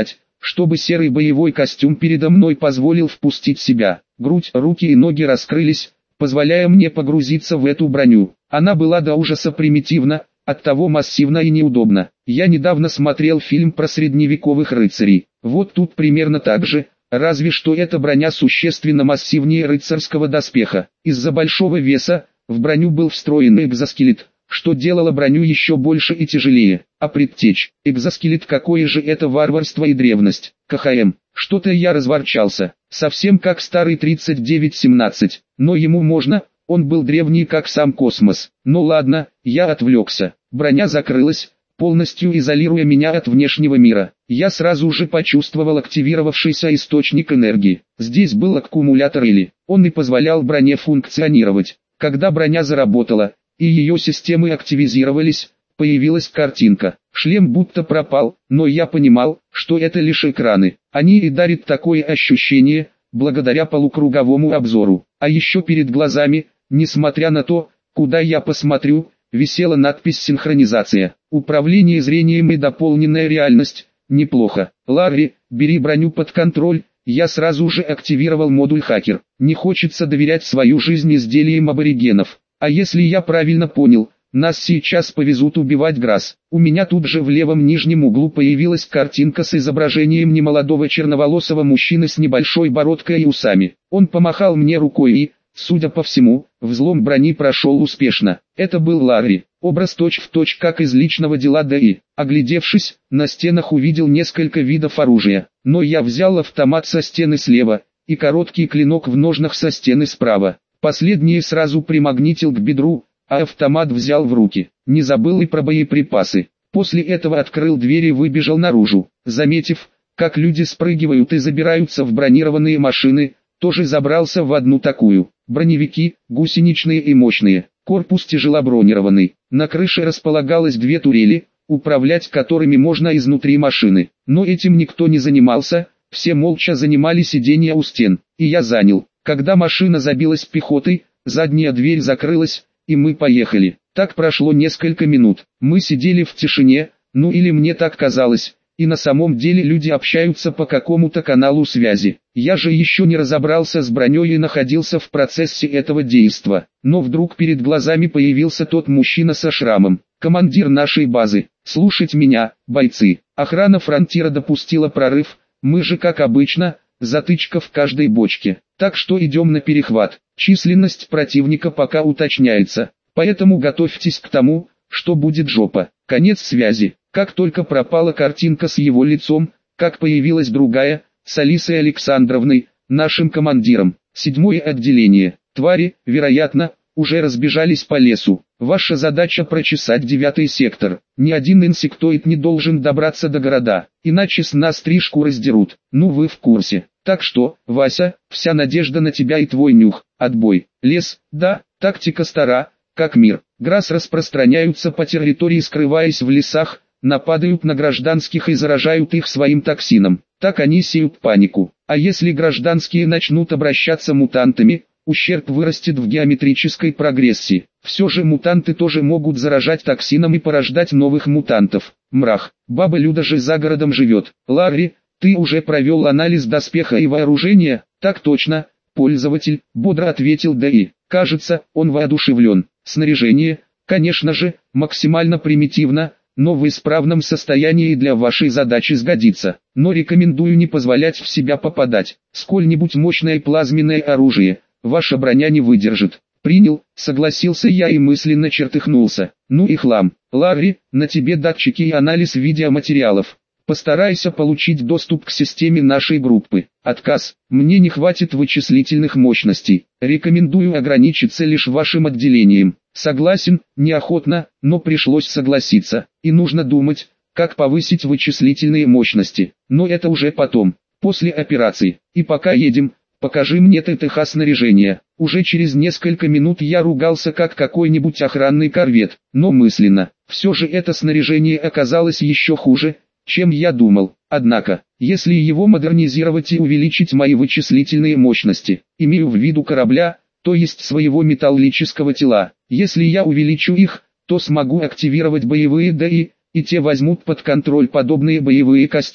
чтобы серый боевой костюм передо мной позволил впустить себя. Грудь, руки и ноги раскрылись, позволяя мне погрузиться в эту броню. Она была до ужаса примитивна, оттого массивна и неудобна. Я недавно смотрел фильм про средневековых рыцарей. Вот тут примерно так же, разве что эта броня существенно массивнее рыцарского доспеха. Из-за большого веса, в броню был встроен экзоскелет, что делало броню еще больше и тяжелее. А предтечь, экзоскелет, какое же это варварство и древность. КХМ, что-то я разворчался, совсем как старый тридцать девять семнадцать, но ему можно, он был древний как сам космос. Ну ладно, я отвлекся. Броня закрылась, полностью изолируя меня от внешнего мира. Я сразу же почувствовал активировавшийся источник энергии. Здесь был аккумулятор или, он и позволял броне функционировать. Когда броня заработала, и ее системы активизировались, появилась картинка. Шлем будто пропал, но я понимал, что это лишь экраны. Они и дарят такое ощущение, благодаря полукруговому обзору. А еще перед глазами, несмотря на то, куда я посмотрю, висела надпись «Синхронизация». Управление зрением и дополненная реальность. Неплохо. Ларри, бери броню под контроль. Я сразу же активировал модуль «Хакер». Не хочется доверять свою жизнь изделиям аборигенов. А если я правильно понял, нас сейчас повезут убивать Грасс. У меня тут же в левом нижнем углу появилась картинка с изображением немолодого черноволосого мужчины с небольшой бородкой и усами. Он помахал мне рукой и, судя по всему, взлом брони прошел успешно. Это был Ларри, образ точь-в-точь как из личного дела ДИ. Оглядевшись, на стенах увидел несколько видов оружия, но я взял автомат со стены слева, и короткий клинок в ножнах со стены справа. Последнее сразу примагнитил к бедру, а автомат взял в руки. Не забыл и про боеприпасы. После этого открыл дверь и выбежал наружу. Заметив, как люди спрыгивают и забираются в бронированные машины, тоже забрался в одну такую. Броневики, гусеничные и мощные, корпус тяжелобронированный. На крыше располагалось две турели, управлять которыми можно изнутри машины. Но этим никто не занимался, все молча занимали сиденья у стен. И я занял. Когда машина забилась пехотой, задняя дверь закрылась, и мы поехали. Так прошло несколько минут. Мы сидели в тишине, ну или мне так казалось, и на самом деле люди общаются по какому-то каналу связи. Я же еще не разобрался с броней и находился в процессе этого действа. Но вдруг перед глазами появился тот мужчина со шрамом. Командир нашей базы. Слушать меня, бойцы. Охрана фронтира допустила прорыв, мы же как обычно, затычка в каждой бочке. Так что идем на перехват. Численность противника пока уточняется, поэтому готовьтесь к тому, что будет жопа. Конец связи. Как только пропала картинка с его лицом, как появилась другая, с Алисой Александровной, нашим командиром. Седьмое отделение. Твари, вероятно, уже разбежались по лесу. Ваша задача прочесать девятый сектор. Ни один инсектоид не должен добраться до города, иначе с нас три шкуры сдерут. Ну вы в курсе. Так что, Вася, вся надежда на тебя и твой нюх. Отбой. Лес, да, тактика стара, как мир. Грасс распространяются по территории, скрываясь в лесах, нападают на гражданских и заражают их своим токсином. Так они сеют панику. А если гражданские начнут обращаться мутантами, ущерб вырастет в геометрической прогрессии. Все же мутанты тоже могут заражать токсином и порождать новых мутантов. Мрах. Баба Люда же за городом живет. Ларри, ты уже провел анализ доспеха и вооружения? Так точно, пользователь, бодро ответил ДИ. Кажется, он воодушевлен. Снаряжение, конечно же, максимально примитивно, но в исправном состоянии для вашей задачи сгодится. Но рекомендую не позволять в себя попадать. Сколь-нибудь мощное плазменное оружие, ваша броня не выдержит. Принял, согласился я и мысленно чертыхнулся. Ну и хлам. Ларри, на тебе датчики и анализ видеоматериалов. Постарайся получить доступ к системе нашей группы. Отказ. Мне не хватит вычислительных мощностей. Рекомендую ограничиться лишь вашим отделением. Согласен, неохотно, но пришлось согласиться. И нужно думать, как повысить вычислительные мощности. Но это уже потом, после операции. И пока едем, покажи мне ТТХ снаряжение. Уже через несколько минут я ругался как какой-нибудь охранный корвет, но мысленно. Все же это снаряжение оказалось еще хуже, чем я думал. Однако, если его модернизировать и увеличить мои вычислительные мощности, имею в виду корабля, то есть своего металлического тела, если я увеличу их, то смогу активировать боевые ДИ, и те возьмут под контроль подобные боевые костюмы.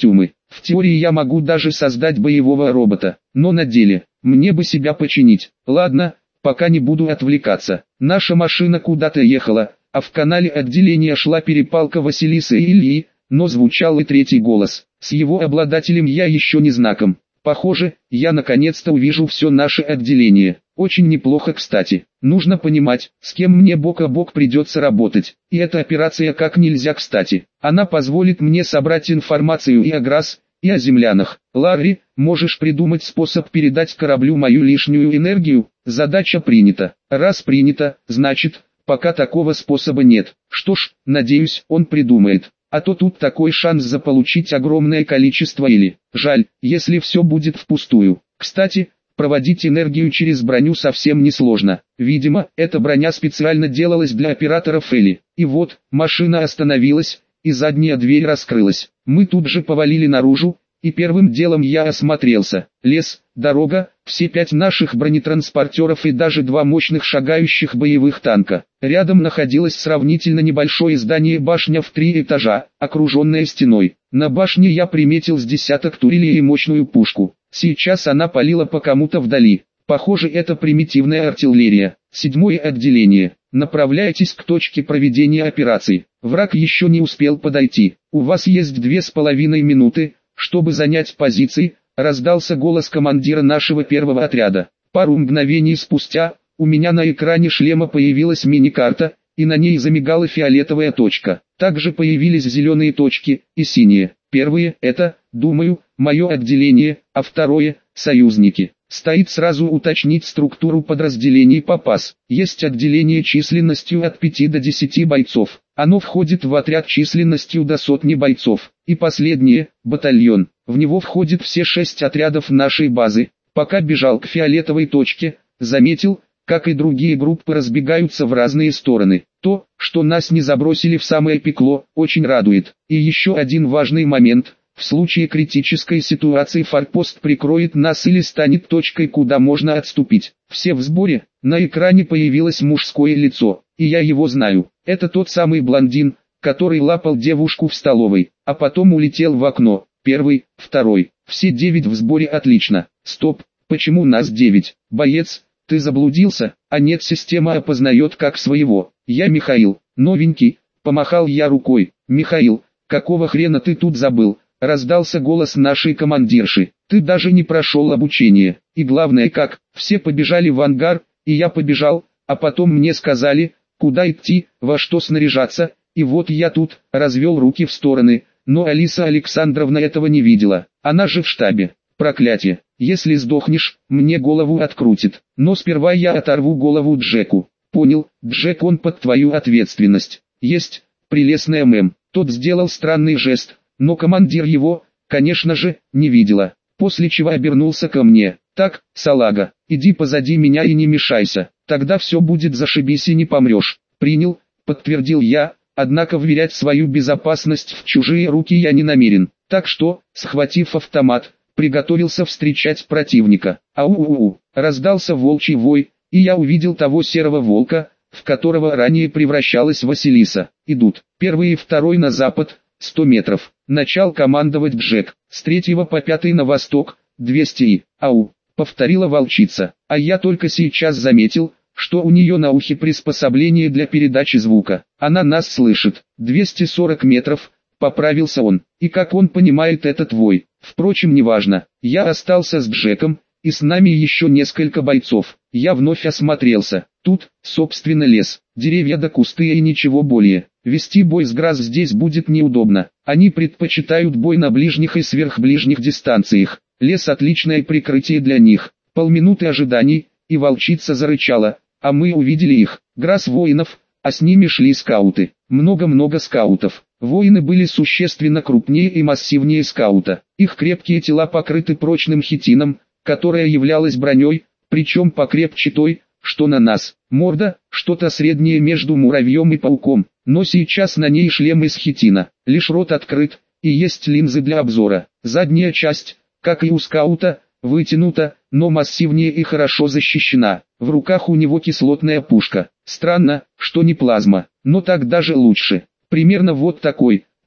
В теории я могу даже создать боевого робота, но на деле, мне бы себя починить. Ладно, пока не буду отвлекаться. Наша машина куда-то ехала, а в канале отделения шла перепалка Василисы и Ильи, но звучал и третий голос. С его обладателем я еще не знаком. Похоже, я наконец-то увижу все наше отделение. Очень неплохо, кстати. Нужно понимать, с кем мне бок о бок придется работать. И эта операция как нельзя кстати. Она позволит мне собрать информацию и о ГРАС, и о землянах. Ларри, можешь придумать способ передать кораблю мою лишнюю энергию? Задача принята. Раз принята, значит, пока такого способа нет. Что ж, надеюсь, он придумает. А то тут такой шанс заполучить огромное количество или... Жаль, если все будет впустую. Кстати, проводить энергию через броню совсем несложно. Видимо, эта броня специально делалась для операторов Эли. И вот, машина остановилась, и задняя дверь раскрылась. Мы тут же повалили наружу, и первым делом я осмотрелся. Лес, дорога, все пять наших бронетранспортеров и даже два мощных шагающих боевых танка. Рядом находилось сравнительно небольшое здание башня в три этажа, окруженное стеной. На башне я приметил с десяток турелей и мощную пушку. Сейчас она палила по кому-то вдали. Похоже, это примитивная артиллерия. Седьмое отделение. Направляйтесь к точке проведения операции. Враг еще не успел подойти. У вас есть две с половиной минуты, чтобы занять позиции, раздался голос командира нашего первого отряда. Пару мгновений спустя, у меня на экране шлема появилась мини-карта, и на ней замигала фиолетовая точка. Также появились зеленые точки и синие. Первые – это, думаю, мое отделение, а второе – союзники. Стоит сразу уточнить структуру подразделений по ПАС. Есть отделение численностью от пяти до десяти бойцов. Оно входит в отряд численностью до сотни бойцов. И последнее – батальон. В него входит все шесть отрядов нашей базы. Пока бежал к фиолетовой точке, заметил, как и другие группы разбегаются в разные стороны. То, что нас не забросили в самое пекло, очень радует. И еще один важный момент – в случае критической ситуации форпост прикроет нас или станет точкой, куда можно отступить. Все в сборе. На экране появилось мужское лицо, и я его знаю. Это тот самый блондин, который лапал девушку в столовой, а потом улетел в окно. Первый, второй. Все девять в сборе, отлично. Стоп, почему нас девять? Боец, ты заблудился? А нет, система опознает как своего. Я Михаил, новенький. Помахал я рукой. Михаил, какого хрена ты тут забыл? Раздался голос нашей командирши. Ты даже не прошел обучение. И главное как, все побежали в ангар, и я побежал, а потом мне сказали, куда идти, во что снаряжаться, и вот я тут, развел руки в стороны, но Алиса Александровна этого не видела. Она же в штабе. Проклятие, если сдохнешь, мне голову открутит. Но сперва я оторву голову Джеку. Понял, Джек, он под твою ответственность. Есть, прелестная мэм. Тот сделал странный жест. Но командир его, конечно же, не видела, после чего обернулся ко мне. Так, салага, иди позади меня и не мешайся, тогда все будет зашибись и не помрешь. Принял, подтвердил я, однако вверять свою безопасность в чужие руки я не намерен. Так что, схватив автомат, приготовился встречать противника. Ау-у-у, раздался волчий вой, и я увидел того серого волка, в которого ранее превращалась Василиса. Идут, первый и второй на запад, сто метров. Начал командовать Джек. С третьего по пятый на восток, двести и... Ау, повторила волчица. А я только сейчас заметил, что у нее на ухе приспособление для передачи звука. Она нас слышит. двести сорок метров, поправился он. И как он понимает этот вой? Впрочем, неважно. Я остался с Джеком, и с нами еще несколько бойцов. Я вновь осмотрелся. Тут, собственно, лес, деревья да кусты и ничего более. Вести бой с ГРАС здесь будет неудобно. Они предпочитают бой на ближних и сверхближних дистанциях. Лес отличное прикрытие для них. Полминуты ожиданий, и волчица зарычала, а мы увидели их. ГРАС воинов, а с ними шли скауты. Много-много скаутов. Воины были существенно крупнее и массивнее скаута. Их крепкие тела покрыты прочным хитином, которая являлась броней, причем покрепче той, что на нас. Морда, что-то среднее между муравьем и пауком, но сейчас на ней шлем из хитина. Лишь рот открыт, и есть линзы для обзора. Задняя часть, как и у скаута, вытянута, но массивнее и хорошо защищена. В руках у него кислотная пушка. Странно, что не плазма, но так даже лучше. Примерно вот такой,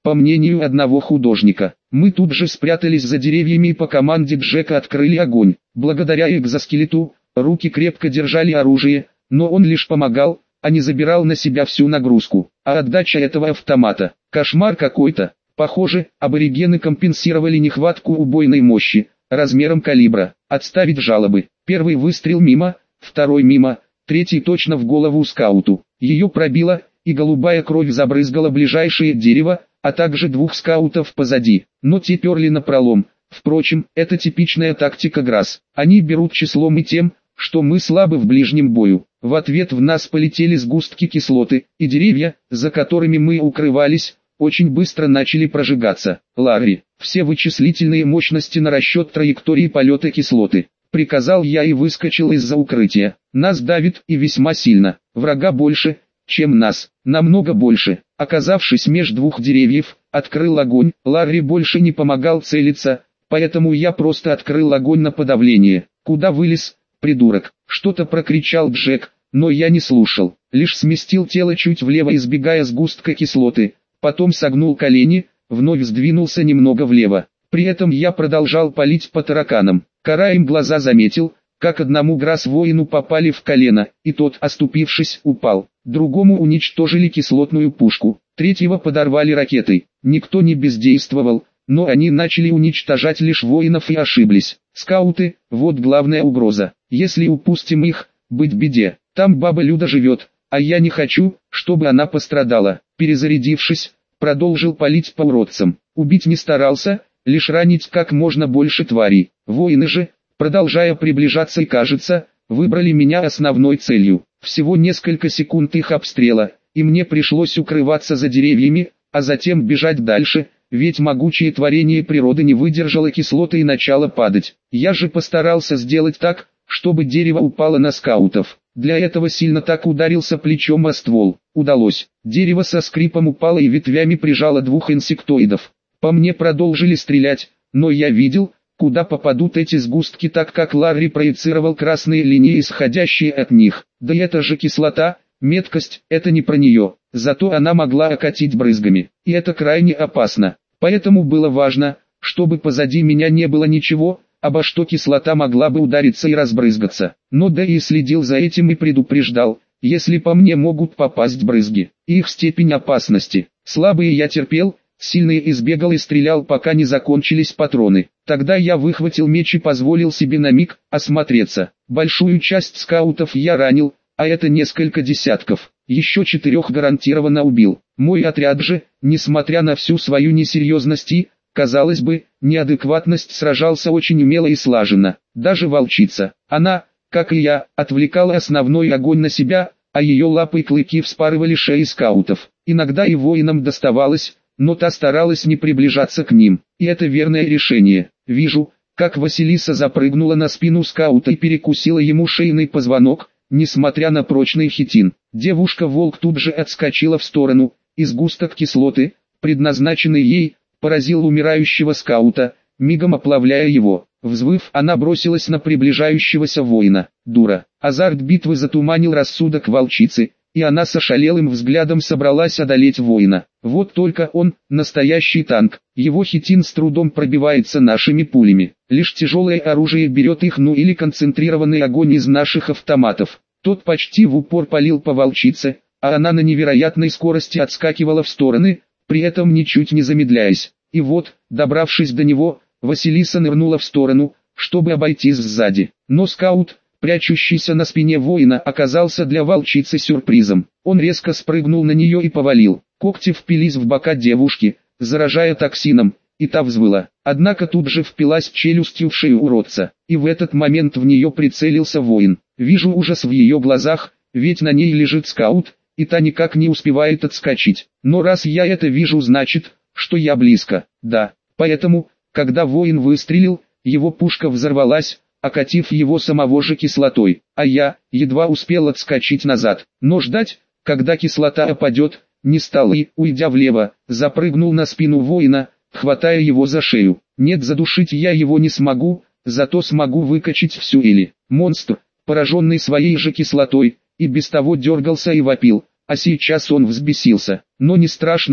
по мнению одного художника. Мы тут же спрятались за деревьями и по команде Джека открыли огонь. Благодаря экзоскелету, руки крепко держали оружие, но он лишь помогал, а не забирал на себя всю нагрузку. А отдача этого автомата – кошмар какой-то. Похоже, аборигены компенсировали нехватку убойной мощи, размером калибра. Отставить жалобы. Первый выстрел мимо, второй мимо, третий точно в голову скауту. Ее пробило, и голубая кровь забрызгала ближайшее дерево, а также двух скаутов позади. Но те перли напролом. Впрочем, это типичная тактика ГРАС. Они берут числом и тем, что мы слабы в ближнем бою. В ответ в нас полетели сгустки кислоты, и деревья, за которыми мы укрывались, очень быстро начали прожигаться. Ларри, все вычислительные мощности на расчет траектории полета кислоты. Приказал я и выскочил из-за укрытия. Нас давит и весьма сильно. Врага больше, чем нас. Намного больше. Оказавшись меж двух деревьев, открыл огонь. Ларри больше не помогал целиться, поэтому я просто открыл огонь на подавление. Куда вылез, придурок? Что-то прокричал Джек, но я не слушал. Лишь сместил тело чуть влево, избегая сгустка кислоты. Потом согнул колени, вновь сдвинулся немного влево. При этом я продолжал палить по тараканам. Краем глаза заметил, как одному ГРАС-воину попали в колено, и тот, оступившись, упал. Другому уничтожили кислотную пушку, третьего подорвали ракетой. Никто не бездействовал, но они начали уничтожать лишь воинов и ошиблись. Скауты, вот главная угроза. Если упустим их, быть беде. Там баба Люда живет, а я не хочу, чтобы она пострадала. Перезарядившись, продолжил палить по уродцам. Убить не старался, лишь ранить как можно больше тварей. Воины же, продолжая приближаться и, кажется, выбрали меня основной целью. Всего несколько секунд их обстрела, и мне пришлось укрываться за деревьями, а затем бежать дальше, ведь могучее творение природы не выдержало кислоты и начало падать. Я же постарался сделать так, чтобы дерево упало на скаутов. Для этого сильно так ударился плечом о ствол. Удалось. Дерево со скрипом упало и ветвями прижало двух инсектоидов. По мне продолжили стрелять, но я видел, куда попадут эти сгустки, так как Ларри проецировал красные линии, исходящие от них. Да это же кислота, меткость, это не про нее. Зато она могла окатить брызгами. И это крайне опасно. Поэтому было важно, чтобы позади меня не было ничего, обо что кислота могла бы удариться и разбрызгаться. Но да и следил за этим и предупреждал, если по мне могут попасть брызги. Их степень опасности. Слабые я терпел, сильные избегал и стрелял, пока не закончились патроны. Тогда я выхватил меч и позволил себе на миг осмотреться. Большую часть скаутов я ранил, а это несколько десятков. Еще четырех гарантированно убил. Мой отряд же, несмотря на всю свою несерьезность и, казалось бы, неадекватность, сражался очень умело и слаженно. Даже волчица. Она, как и я, отвлекала основной огонь на себя, а ее лапы и клыки вспарывали шеи скаутов. Иногда и воинам доставалось, но та старалась не приближаться к ним. И это верное решение. Вижу, как Василиса запрыгнула на спину скаута и перекусила ему шейный позвонок, несмотря на прочный хитин. Девушка-волк тут же отскочила в сторону, и сгусток кислоты, предназначенный ей, поразил умирающего скаута, мигом оплавляя его. Взвыв, она бросилась на приближающегося воина. Дура. Азарт битвы затуманил рассудок волчицы, и она с ошалелым взглядом собралась одолеть воина. Вот только он, настоящий танк, его хитин с трудом пробивается нашими пулями. Лишь тяжелое оружие берет их, ну или концентрированный огонь из наших автоматов. Тот почти в упор палил по волчице, а она на невероятной скорости отскакивала в стороны, при этом ничуть не замедляясь. И вот, добравшись до него, Василиса нырнула в сторону, чтобы обойтись сзади. Но скаут, прячущийся на спине воина, оказался для волчицы сюрпризом. Он резко спрыгнул на нее и повалил. Когти впились в бока девушки, заражая токсином, и та взвыла. Однако тут же впилась челюстью в шею уродца, и в этот момент в нее прицелился воин. Вижу ужас в ее глазах, ведь на ней лежит скаут, и та никак не успевает отскочить. Но раз я это вижу, значит, что я близко. Да, поэтому, когда воин выстрелил, его пушка взорвалась, окатив его самого же кислотой, а я едва успел отскочить назад. Но ждать, когда кислота опадет, не стал и, уйдя влево, запрыгнул на спину воина, хватая его за шею. Нет, задушить я его не смогу, зато смогу выкачать всю или. Монстр, пораженный своей же кислотой, и без того дергался и вопил, а сейчас он взбесился. Но не страшно,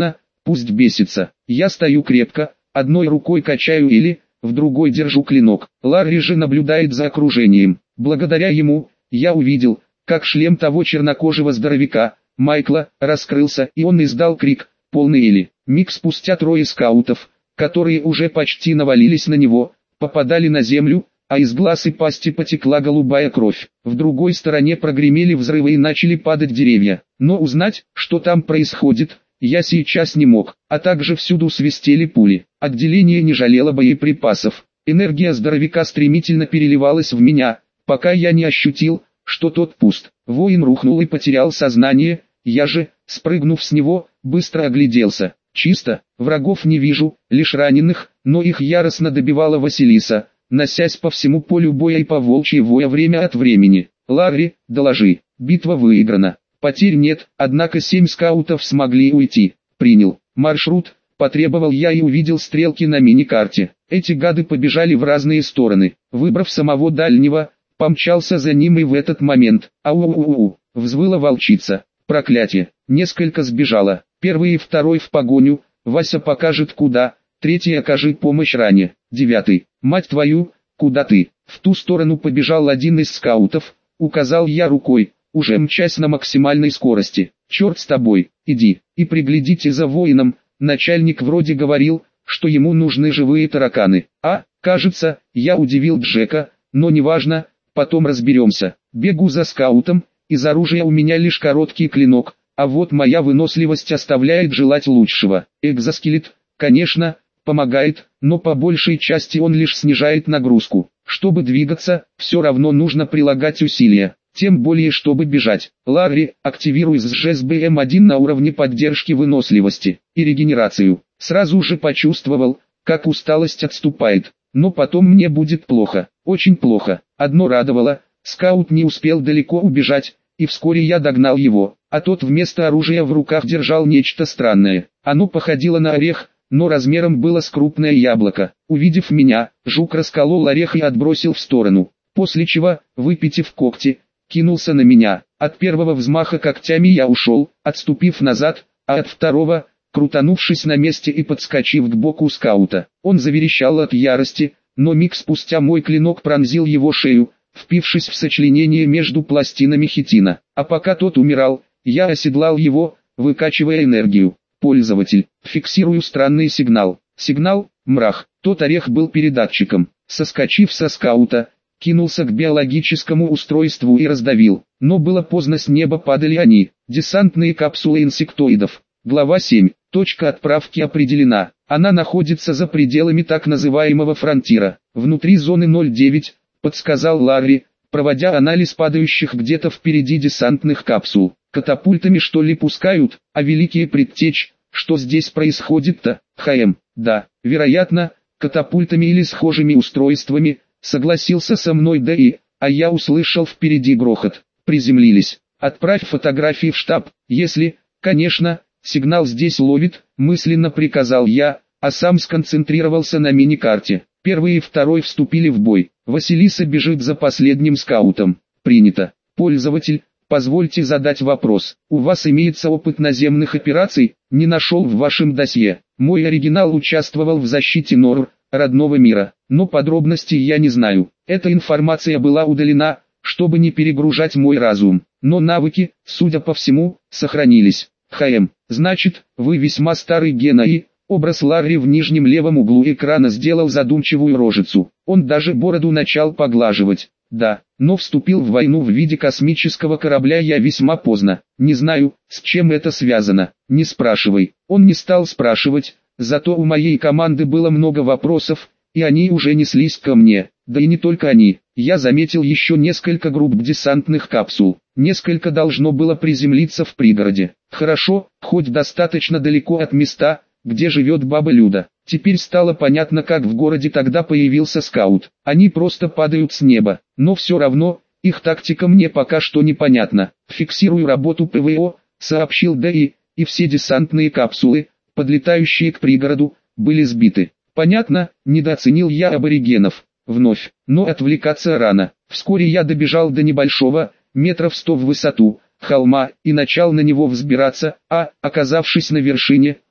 пусть бесится. Я стою крепко, одной рукой качаю или, в другой держу клинок. Ларри же наблюдает за окружением. Благодаря ему, я увидел, как шлем того чернокожего здоровяка, Майкла, раскрылся, и он издал крик, полный или. Миг спустя трое скаутов, которые уже почти навалились на него, попадали на землю, а из глаз и пасти потекла голубая кровь. В другой стороне прогремели взрывы и начали падать деревья. Но узнать, что там происходит, я сейчас не мог, а также всюду свистели пули. Отделение не жалело боеприпасов. Энергия здоровяка стремительно переливалась в меня, пока я не ощутил, что тот пуст. Воин рухнул и потерял сознание, я же, спрыгнув с него, быстро огляделся. Чисто, врагов не вижу, лишь раненых, но их яростно добивала Василиса, носясь по всему полю боя и по волчьи воя время от времени. «Ларри, доложи, битва выиграна, потерь нет, однако семь скаутов смогли уйти». «Принял, маршрут», потребовал я и увидел стрелки на мини-карте. Эти гады побежали в разные стороны. Выбрав самого дальнего, помчался за ним и в этот момент. «Ау-у-у-у», взвыла волчица. «Проклятие, несколько сбежало, первый и второй в погоню, Вася покажет куда, третий окажет помощь ране, девятый, мать твою, куда ты?» В ту сторону побежал один из скаутов, указал я рукой, уже мчась на максимальной скорости. «Черт с тобой, иди, и приглядите за воином», начальник вроде говорил, что ему нужны живые тараканы. А, кажется, я удивил Джека, но неважно, потом разберемся. Бегу за скаутом, из оружия у меня лишь короткий клинок, а вот моя выносливость оставляет желать лучшего. Экзоскелет, конечно, помогает, но по большей части он лишь снижает нагрузку. Чтобы двигаться, все равно нужно прилагать усилия, тем более чтобы бежать. «Ларри, активируй сжэс бэ эм один на уровне поддержки выносливости и регенерацию». Сразу же почувствовал, как усталость отступает, но потом мне будет плохо, очень плохо. Одно радовало, скаут не успел далеко убежать, и вскоре я догнал его, а тот вместо оружия в руках держал нечто странное. Оно походило на орех, но размером было с крупное яблоко. Увидев меня, жук расколол орех и отбросил в сторону, после чего, выпитив когти, кинулся на меня. От первого взмаха когтями я ушел, отступив назад, а от второго, крутанувшись на месте и подскочив к боку скаута. Он заверещал от ярости, но миг спустя мой клинок пронзил его шею, впившись в сочленение между пластинами хитина. А пока тот умирал, я оседлал его, выкачивая энергию. «Пользователь, фиксирую странный сигнал». Сигнал, мрах, тот орех был передатчиком. Соскочив со скаута, кинулся к биологическому устройству и раздавил. Но было поздно, с неба падали они. Десантные капсулы инсектоидов. Глава семь. Точка отправки определена. Она находится за пределами так называемого фронтира. Внутри зоны ноль девять, подсказал Ларри, проводя анализ падающих где-то впереди десантных капсул. Катапультами что ли пускают, а великие предтечь, что здесь происходит-то? ХМ, да, вероятно, катапультами или схожими устройствами, согласился со мной ДИ, а я услышал впереди грохот. Приземлились. Отправь фотографии в штаб, если, конечно, сигнал здесь ловит, мысленно приказал я, а сам сконцентрировался на мини-карте. Первый и второй вступили в бой. Василиса бежит за последним скаутом. Принято. Пользователь, позвольте задать вопрос. У вас имеется опыт наземных операций? Не нашел в вашем досье. Мой оригинал участвовал в защите Нор, родного мира, но подробностей я не знаю. Эта информация была удалена, чтобы не перегружать мой разум. Но навыки, судя по всему, сохранились. ХМ, значит, вы весьма старый Гена и... Образ Ларри в нижнем левом углу экрана сделал задумчивую рожицу. Он даже бороду начал поглаживать. Да, но вступил в войну в виде космического корабля я весьма поздно. Не знаю, с чем это связано. Не спрашивай. Он не стал спрашивать, зато у моей команды было много вопросов, и они уже неслись ко мне. Да и не только они. Я заметил еще несколько групп десантных капсул. Несколько должно было приземлиться в пригороде. Хорошо, хоть достаточно далеко от места, где живет баба Люда. Теперь стало понятно, как в городе тогда появился скаут. Они просто падают с неба, но все равно, их тактика мне пока что непонятна. Фиксирую работу ПВО, сообщил ДИ, и все десантные капсулы, подлетающие к пригороду, были сбиты. Понятно, недооценил я аборигенов. Вновь, но отвлекаться рано. Вскоре я добежал до небольшого, метров сто в высоту, холма, и начал на него взбираться, а, оказавшись на вершине,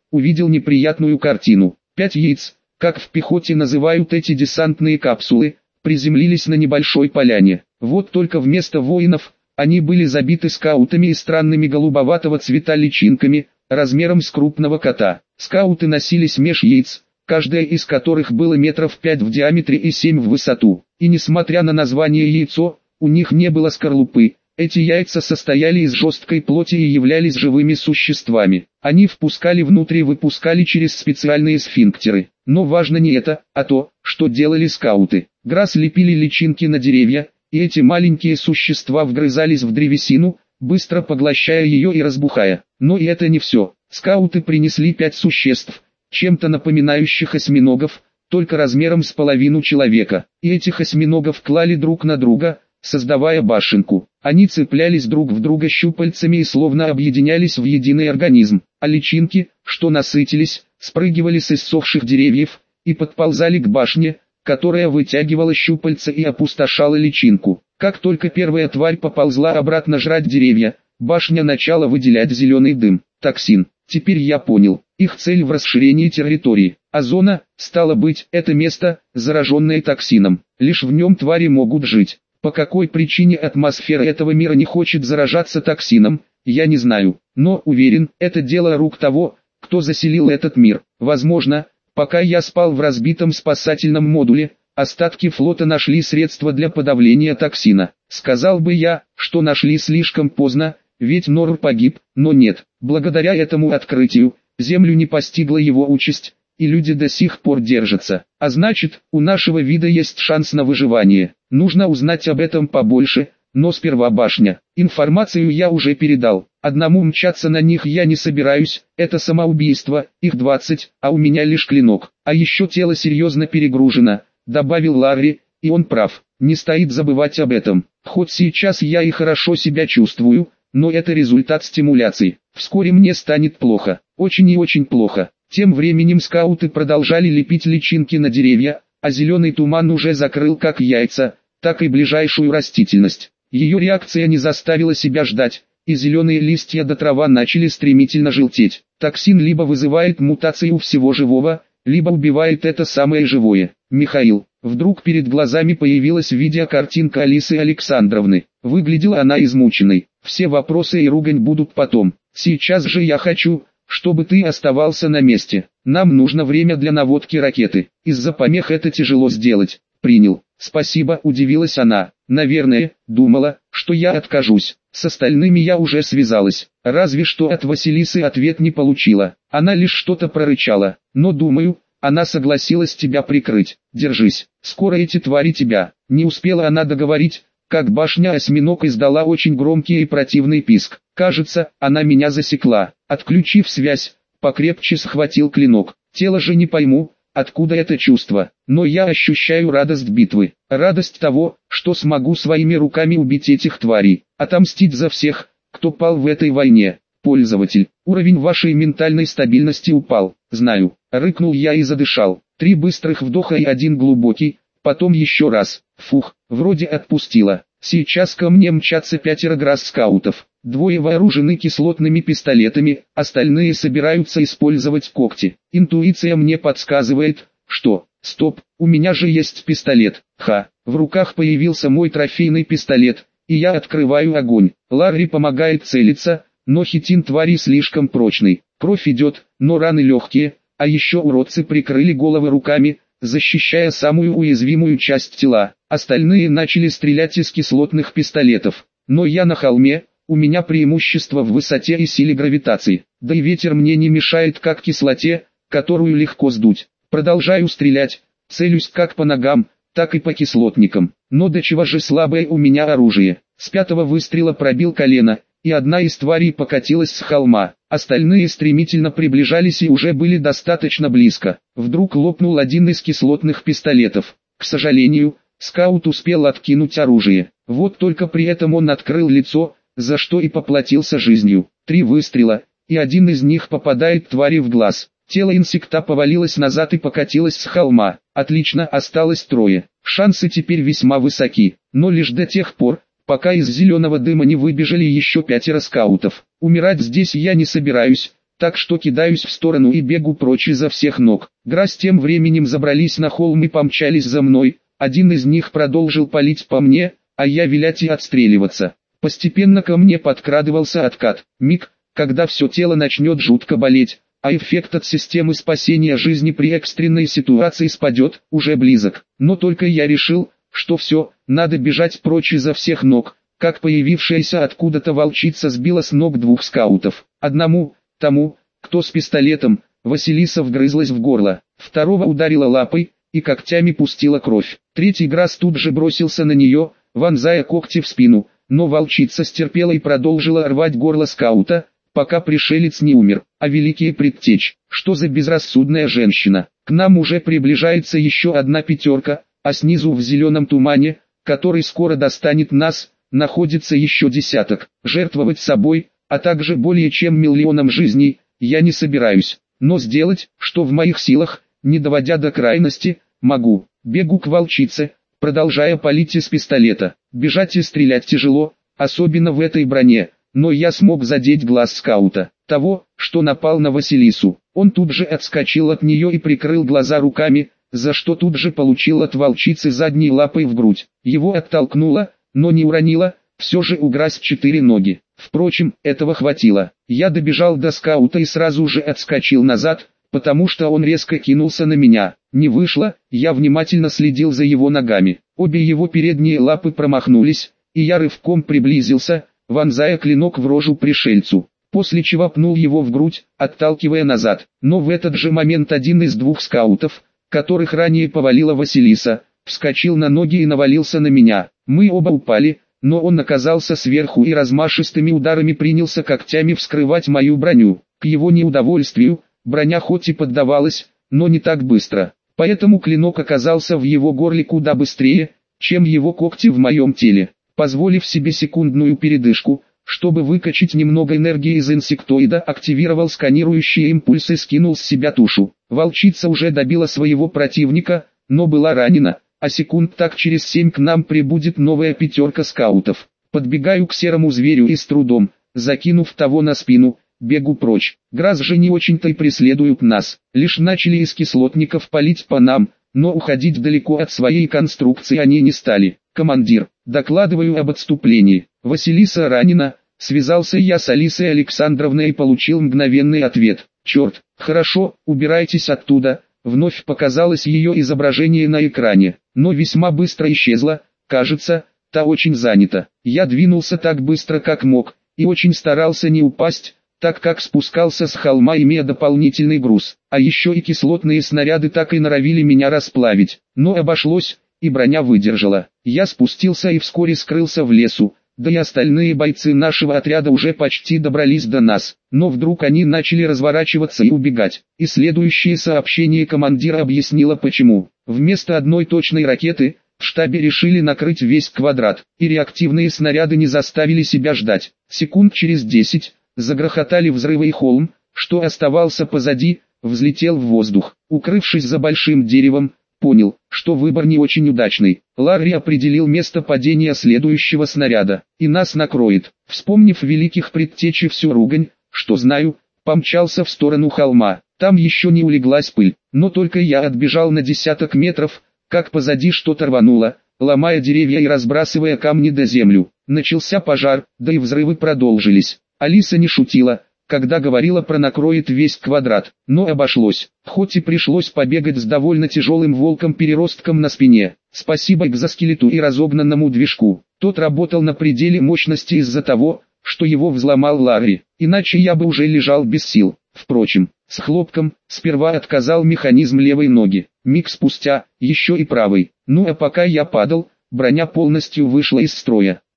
увидел неприятную картину. Пять яиц, как в пехоте называют эти десантные капсулы, приземлились на небольшой поляне. Вот только вместо воинов, они были забиты скаутами и странными голубоватого цвета личинками, размером с крупного кота. Скауты носились меж яиц, каждая из которых было метров пять в диаметре и семь в высоту. И несмотря на название яйцо, у них не было скорлупы. Эти яйца состояли из жесткой плоти и являлись живыми существами. Они впускали внутрь и выпускали через специальные сфинктеры. Но важно не это, а то, что делали скауты. Грасс лепили личинки на деревья, и эти маленькие существа вгрызались в древесину, быстро поглощая ее и разбухая. Но и это не все. Скауты принесли пять существ, чем-то напоминающих осьминогов, только размером с половину человека. И этих осьминогов клали друг на друга, создавая башенку. Они цеплялись друг в друга щупальцами и словно объединялись в единый организм. А личинки, что насытились, спрыгивали с иссохших деревьев и подползали к башне, которая вытягивала щупальца и опустошала личинку. Как только первая тварь поползла обратно жрать деревья, башня начала выделять зеленый дым, токсин. Теперь я понял, их цель в расширении территории. А зона, стало быть, это место, зараженное токсином. Лишь в нем твари могут жить. По какой причине атмосфера этого мира не хочет заражаться токсином, я не знаю. Но уверен, это дело рук того, кто заселил этот мир. Возможно, пока я спал в разбитом спасательном модуле, остатки флота нашли средства для подавления токсина. Сказал бы я, что нашли слишком поздно, ведь Норр погиб, но нет. Благодаря этому открытию, Землю не постигла его участь, и люди до сих пор держатся. А значит, у нашего вида есть шанс на выживание. Нужно узнать об этом побольше, но сперва башня. Информацию я уже передал. Одному мчаться на них я не собираюсь, это самоубийство, их двадцать, а у меня лишь клинок. А еще тело серьезно перегружено, добавил Ларри, и он прав, не стоит забывать об этом. Хоть сейчас я и хорошо себя чувствую, но это результат стимуляции. Вскоре мне станет плохо, очень и очень плохо. Тем временем скауты продолжали лепить личинки на деревья, а зеленый туман уже закрыл как яйца, так и ближайшую растительность. Ее реакция не заставила себя ждать, и зеленые листья до трава начали стремительно желтеть. Токсин либо вызывает мутации у всего живого, либо убивает это самое живое. Михаил. Вдруг перед глазами появилась видеокартинка Алисы Александровны. Выглядела она измученной. Все вопросы и ругань будут потом. Сейчас же я хочу, чтобы ты оставался на месте. Нам нужно время для наводки ракеты. Из-за помех это тяжело сделать. Принял. Спасибо, удивилась она. Наверное, думала, что я откажусь. С остальными я уже связалась. Разве что от Василисы ответ не получила. Она лишь что-то прорычала. Но думаю, она согласилась тебя прикрыть. Держись. Скоро эти твари тебя. Не успела она договорить, как башня-осьминог издала очень громкий и противный писк. Кажется, она меня засекла. Отключив связь, покрепче схватил клинок. Тело же не пойму, откуда это чувство. Но я ощущаю радость битвы. Радость того, что смогу своими руками убить этих тварей. Отомстить за всех, кто пал в этой войне. Пользователь, уровень вашей ментальной стабильности упал. Знаю. Рыкнул я и задышал. Три быстрых вдоха и один глубокий. Потом еще раз. Фух, вроде отпустила. Сейчас ко мне мчатся пятеро грасс-скаутов. Двое вооружены кислотными пистолетами, остальные собираются использовать когти. Интуиция мне подсказывает, что... Стоп, у меня же есть пистолет. Ха, в руках появился мой трофейный пистолет, и я открываю огонь. Ларри помогает целиться, но хитин твари слишком прочный. Кровь идет, но раны легкие, а еще уродцы прикрыли головы руками, защищая самую уязвимую часть тела. Остальные начали стрелять из кислотных пистолетов. Но я на холме, у меня преимущество в высоте и силе гравитации. Да и ветер мне не мешает как кислоте, которую легко сдуть. Продолжаю стрелять, целюсь как по ногам, так и по кислотникам. Но до чего же слабое у меня оружие. С пятого выстрела пробил колено, и одна из тварей покатилась с холма. Остальные стремительно приближались и уже были достаточно близко. Вдруг лопнул один из кислотных пистолетов. К сожалению, скаут успел откинуть оружие. Вот только при этом он открыл лицо, за что и поплатился жизнью. Три выстрела, и один из них попадает твари в глаз. Тело инсекта повалилось назад и покатилось с холма. Отлично, осталось трое. Шансы теперь весьма высоки, но лишь до тех пор, пока из зеленого дыма не выбежали еще пятеро скаутов. Умирать здесь я не собираюсь, так что кидаюсь в сторону и бегу прочь изо всех ног. Грязь тем временем забрались на холм и помчались за мной, один из них продолжил палить по мне, а я вилять и отстреливаться. Постепенно ко мне подкрадывался откат. Миг, когда все тело начнет жутко болеть, а эффект от системы спасения жизни при экстренной ситуации спадет, уже близок. Но только я решил, что все, надо бежать прочь изо всех ног, как появившаяся откуда-то волчица сбила с ног двух скаутов. Одному, тому, кто с пистолетом, Василиса вгрызлась в горло, второго ударила лапой и когтями пустила кровь. Третий Грасс тут же бросился на нее, вонзая когти в спину, но волчица стерпела и продолжила рвать горло скаута, пока пришелец не умер. А великие предтечь, что за безрассудная женщина. К нам уже приближается еще одна пятерка, а снизу в зеленом тумане, который скоро достанет нас, находится еще десяток. Жертвовать собой, а также более чем миллионом жизней, я не собираюсь. Но сделать, что в моих силах, не доводя до крайности, могу. Бегу к волчице, продолжая палить из пистолета. Бежать и стрелять тяжело, особенно в этой броне, но я смог задеть глаз скаута, того, что напал на Василису. Он тут же отскочил от нее и прикрыл глаза руками, за что тут же получил от волчицы задней лапой в грудь. Его оттолкнуло, но не уронило, все же у Грасс четыре ноги. Впрочем, этого хватило. Я добежал до скаута и сразу же отскочил назад, потому что он резко кинулся на меня. Не вышло, я внимательно следил за его ногами. Обе его передние лапы промахнулись, и я рывком приблизился, вонзая клинок в рожу пришельцу, после чего пнул его в грудь, отталкивая назад. Но в этот же момент один из двух скаутов, которых ранее повалила Василиса, вскочил на ноги и навалился на меня. Мы оба упали, но он оказался сверху и размашистыми ударами принялся когтями вскрывать мою броню. К его неудовольствию, броня хоть и поддавалась, но не так быстро, поэтому клинок оказался в его горле куда быстрее, чем его когти в моем теле. Позволив себе секундную передышку, чтобы выкачать немного энергии из инсектоида, активировал сканирующие импульсы и скинул с себя тушу. Волчица уже добила своего противника, но была ранена, а секунд так через семь к нам прибудет новая пятерка скаутов. Подбегаю к серому зверю и с трудом, закинув того на спину, бегу прочь. Грасс же не очень-то и преследуют нас, лишь начали из кислотников палить по нам, но уходить далеко от своей конструкции они не стали. «Командир, докладываю об отступлении. Василиса ранена», связался я с Алисой Александровной и получил мгновенный ответ. «Черт, хорошо, убирайтесь оттуда». Вновь показалось ее изображение на экране, но весьма быстро исчезло, кажется, та очень занята. Я двинулся так быстро как мог, и очень старался не упасть, так как спускался с холма, имея дополнительный груз. А еще и кислотные снаряды так и норовили меня расплавить, но обошлось, и броня выдержала. Я спустился и вскоре скрылся в лесу, да и остальные бойцы нашего отряда уже почти добрались до нас. Но вдруг они начали разворачиваться и убегать. И следующее сообщение командира объяснило почему. Вместо одной точной ракеты, в штабе решили накрыть весь квадрат, и реактивные снаряды не заставили себя ждать. Секунд через десять, загрохотали взрывы и холм, что оставался позади, взлетел в воздух. Укрывшись за большим деревом, понял, что выбор не очень удачный. Ларри определил место падения следующего снаряда, и нас накроет. Вспомнив великих предтечь и всю ругань, что знаю, помчался в сторону холма. Там еще не улеглась пыль, но только я отбежал на десяток метров, как позади что-то рвануло, ломая деревья и разбрасывая камни до землю. Начался пожар, да и взрывы продолжились. Алиса не шутила, когда говорила про накроет весь квадрат, но обошлось, хоть и пришлось побегать с довольно тяжелым волком-переростком на спине. Спасибо экзоскелету и разогнанному движку, тот работал на пределе мощности из-за того, что его взломал Ларри, иначе я бы уже лежал без сил. Впрочем, с хлопком, сперва отказал механизм левой ноги, миг спустя, еще и правой. Ну а пока я падал, броня полностью вышла из строя.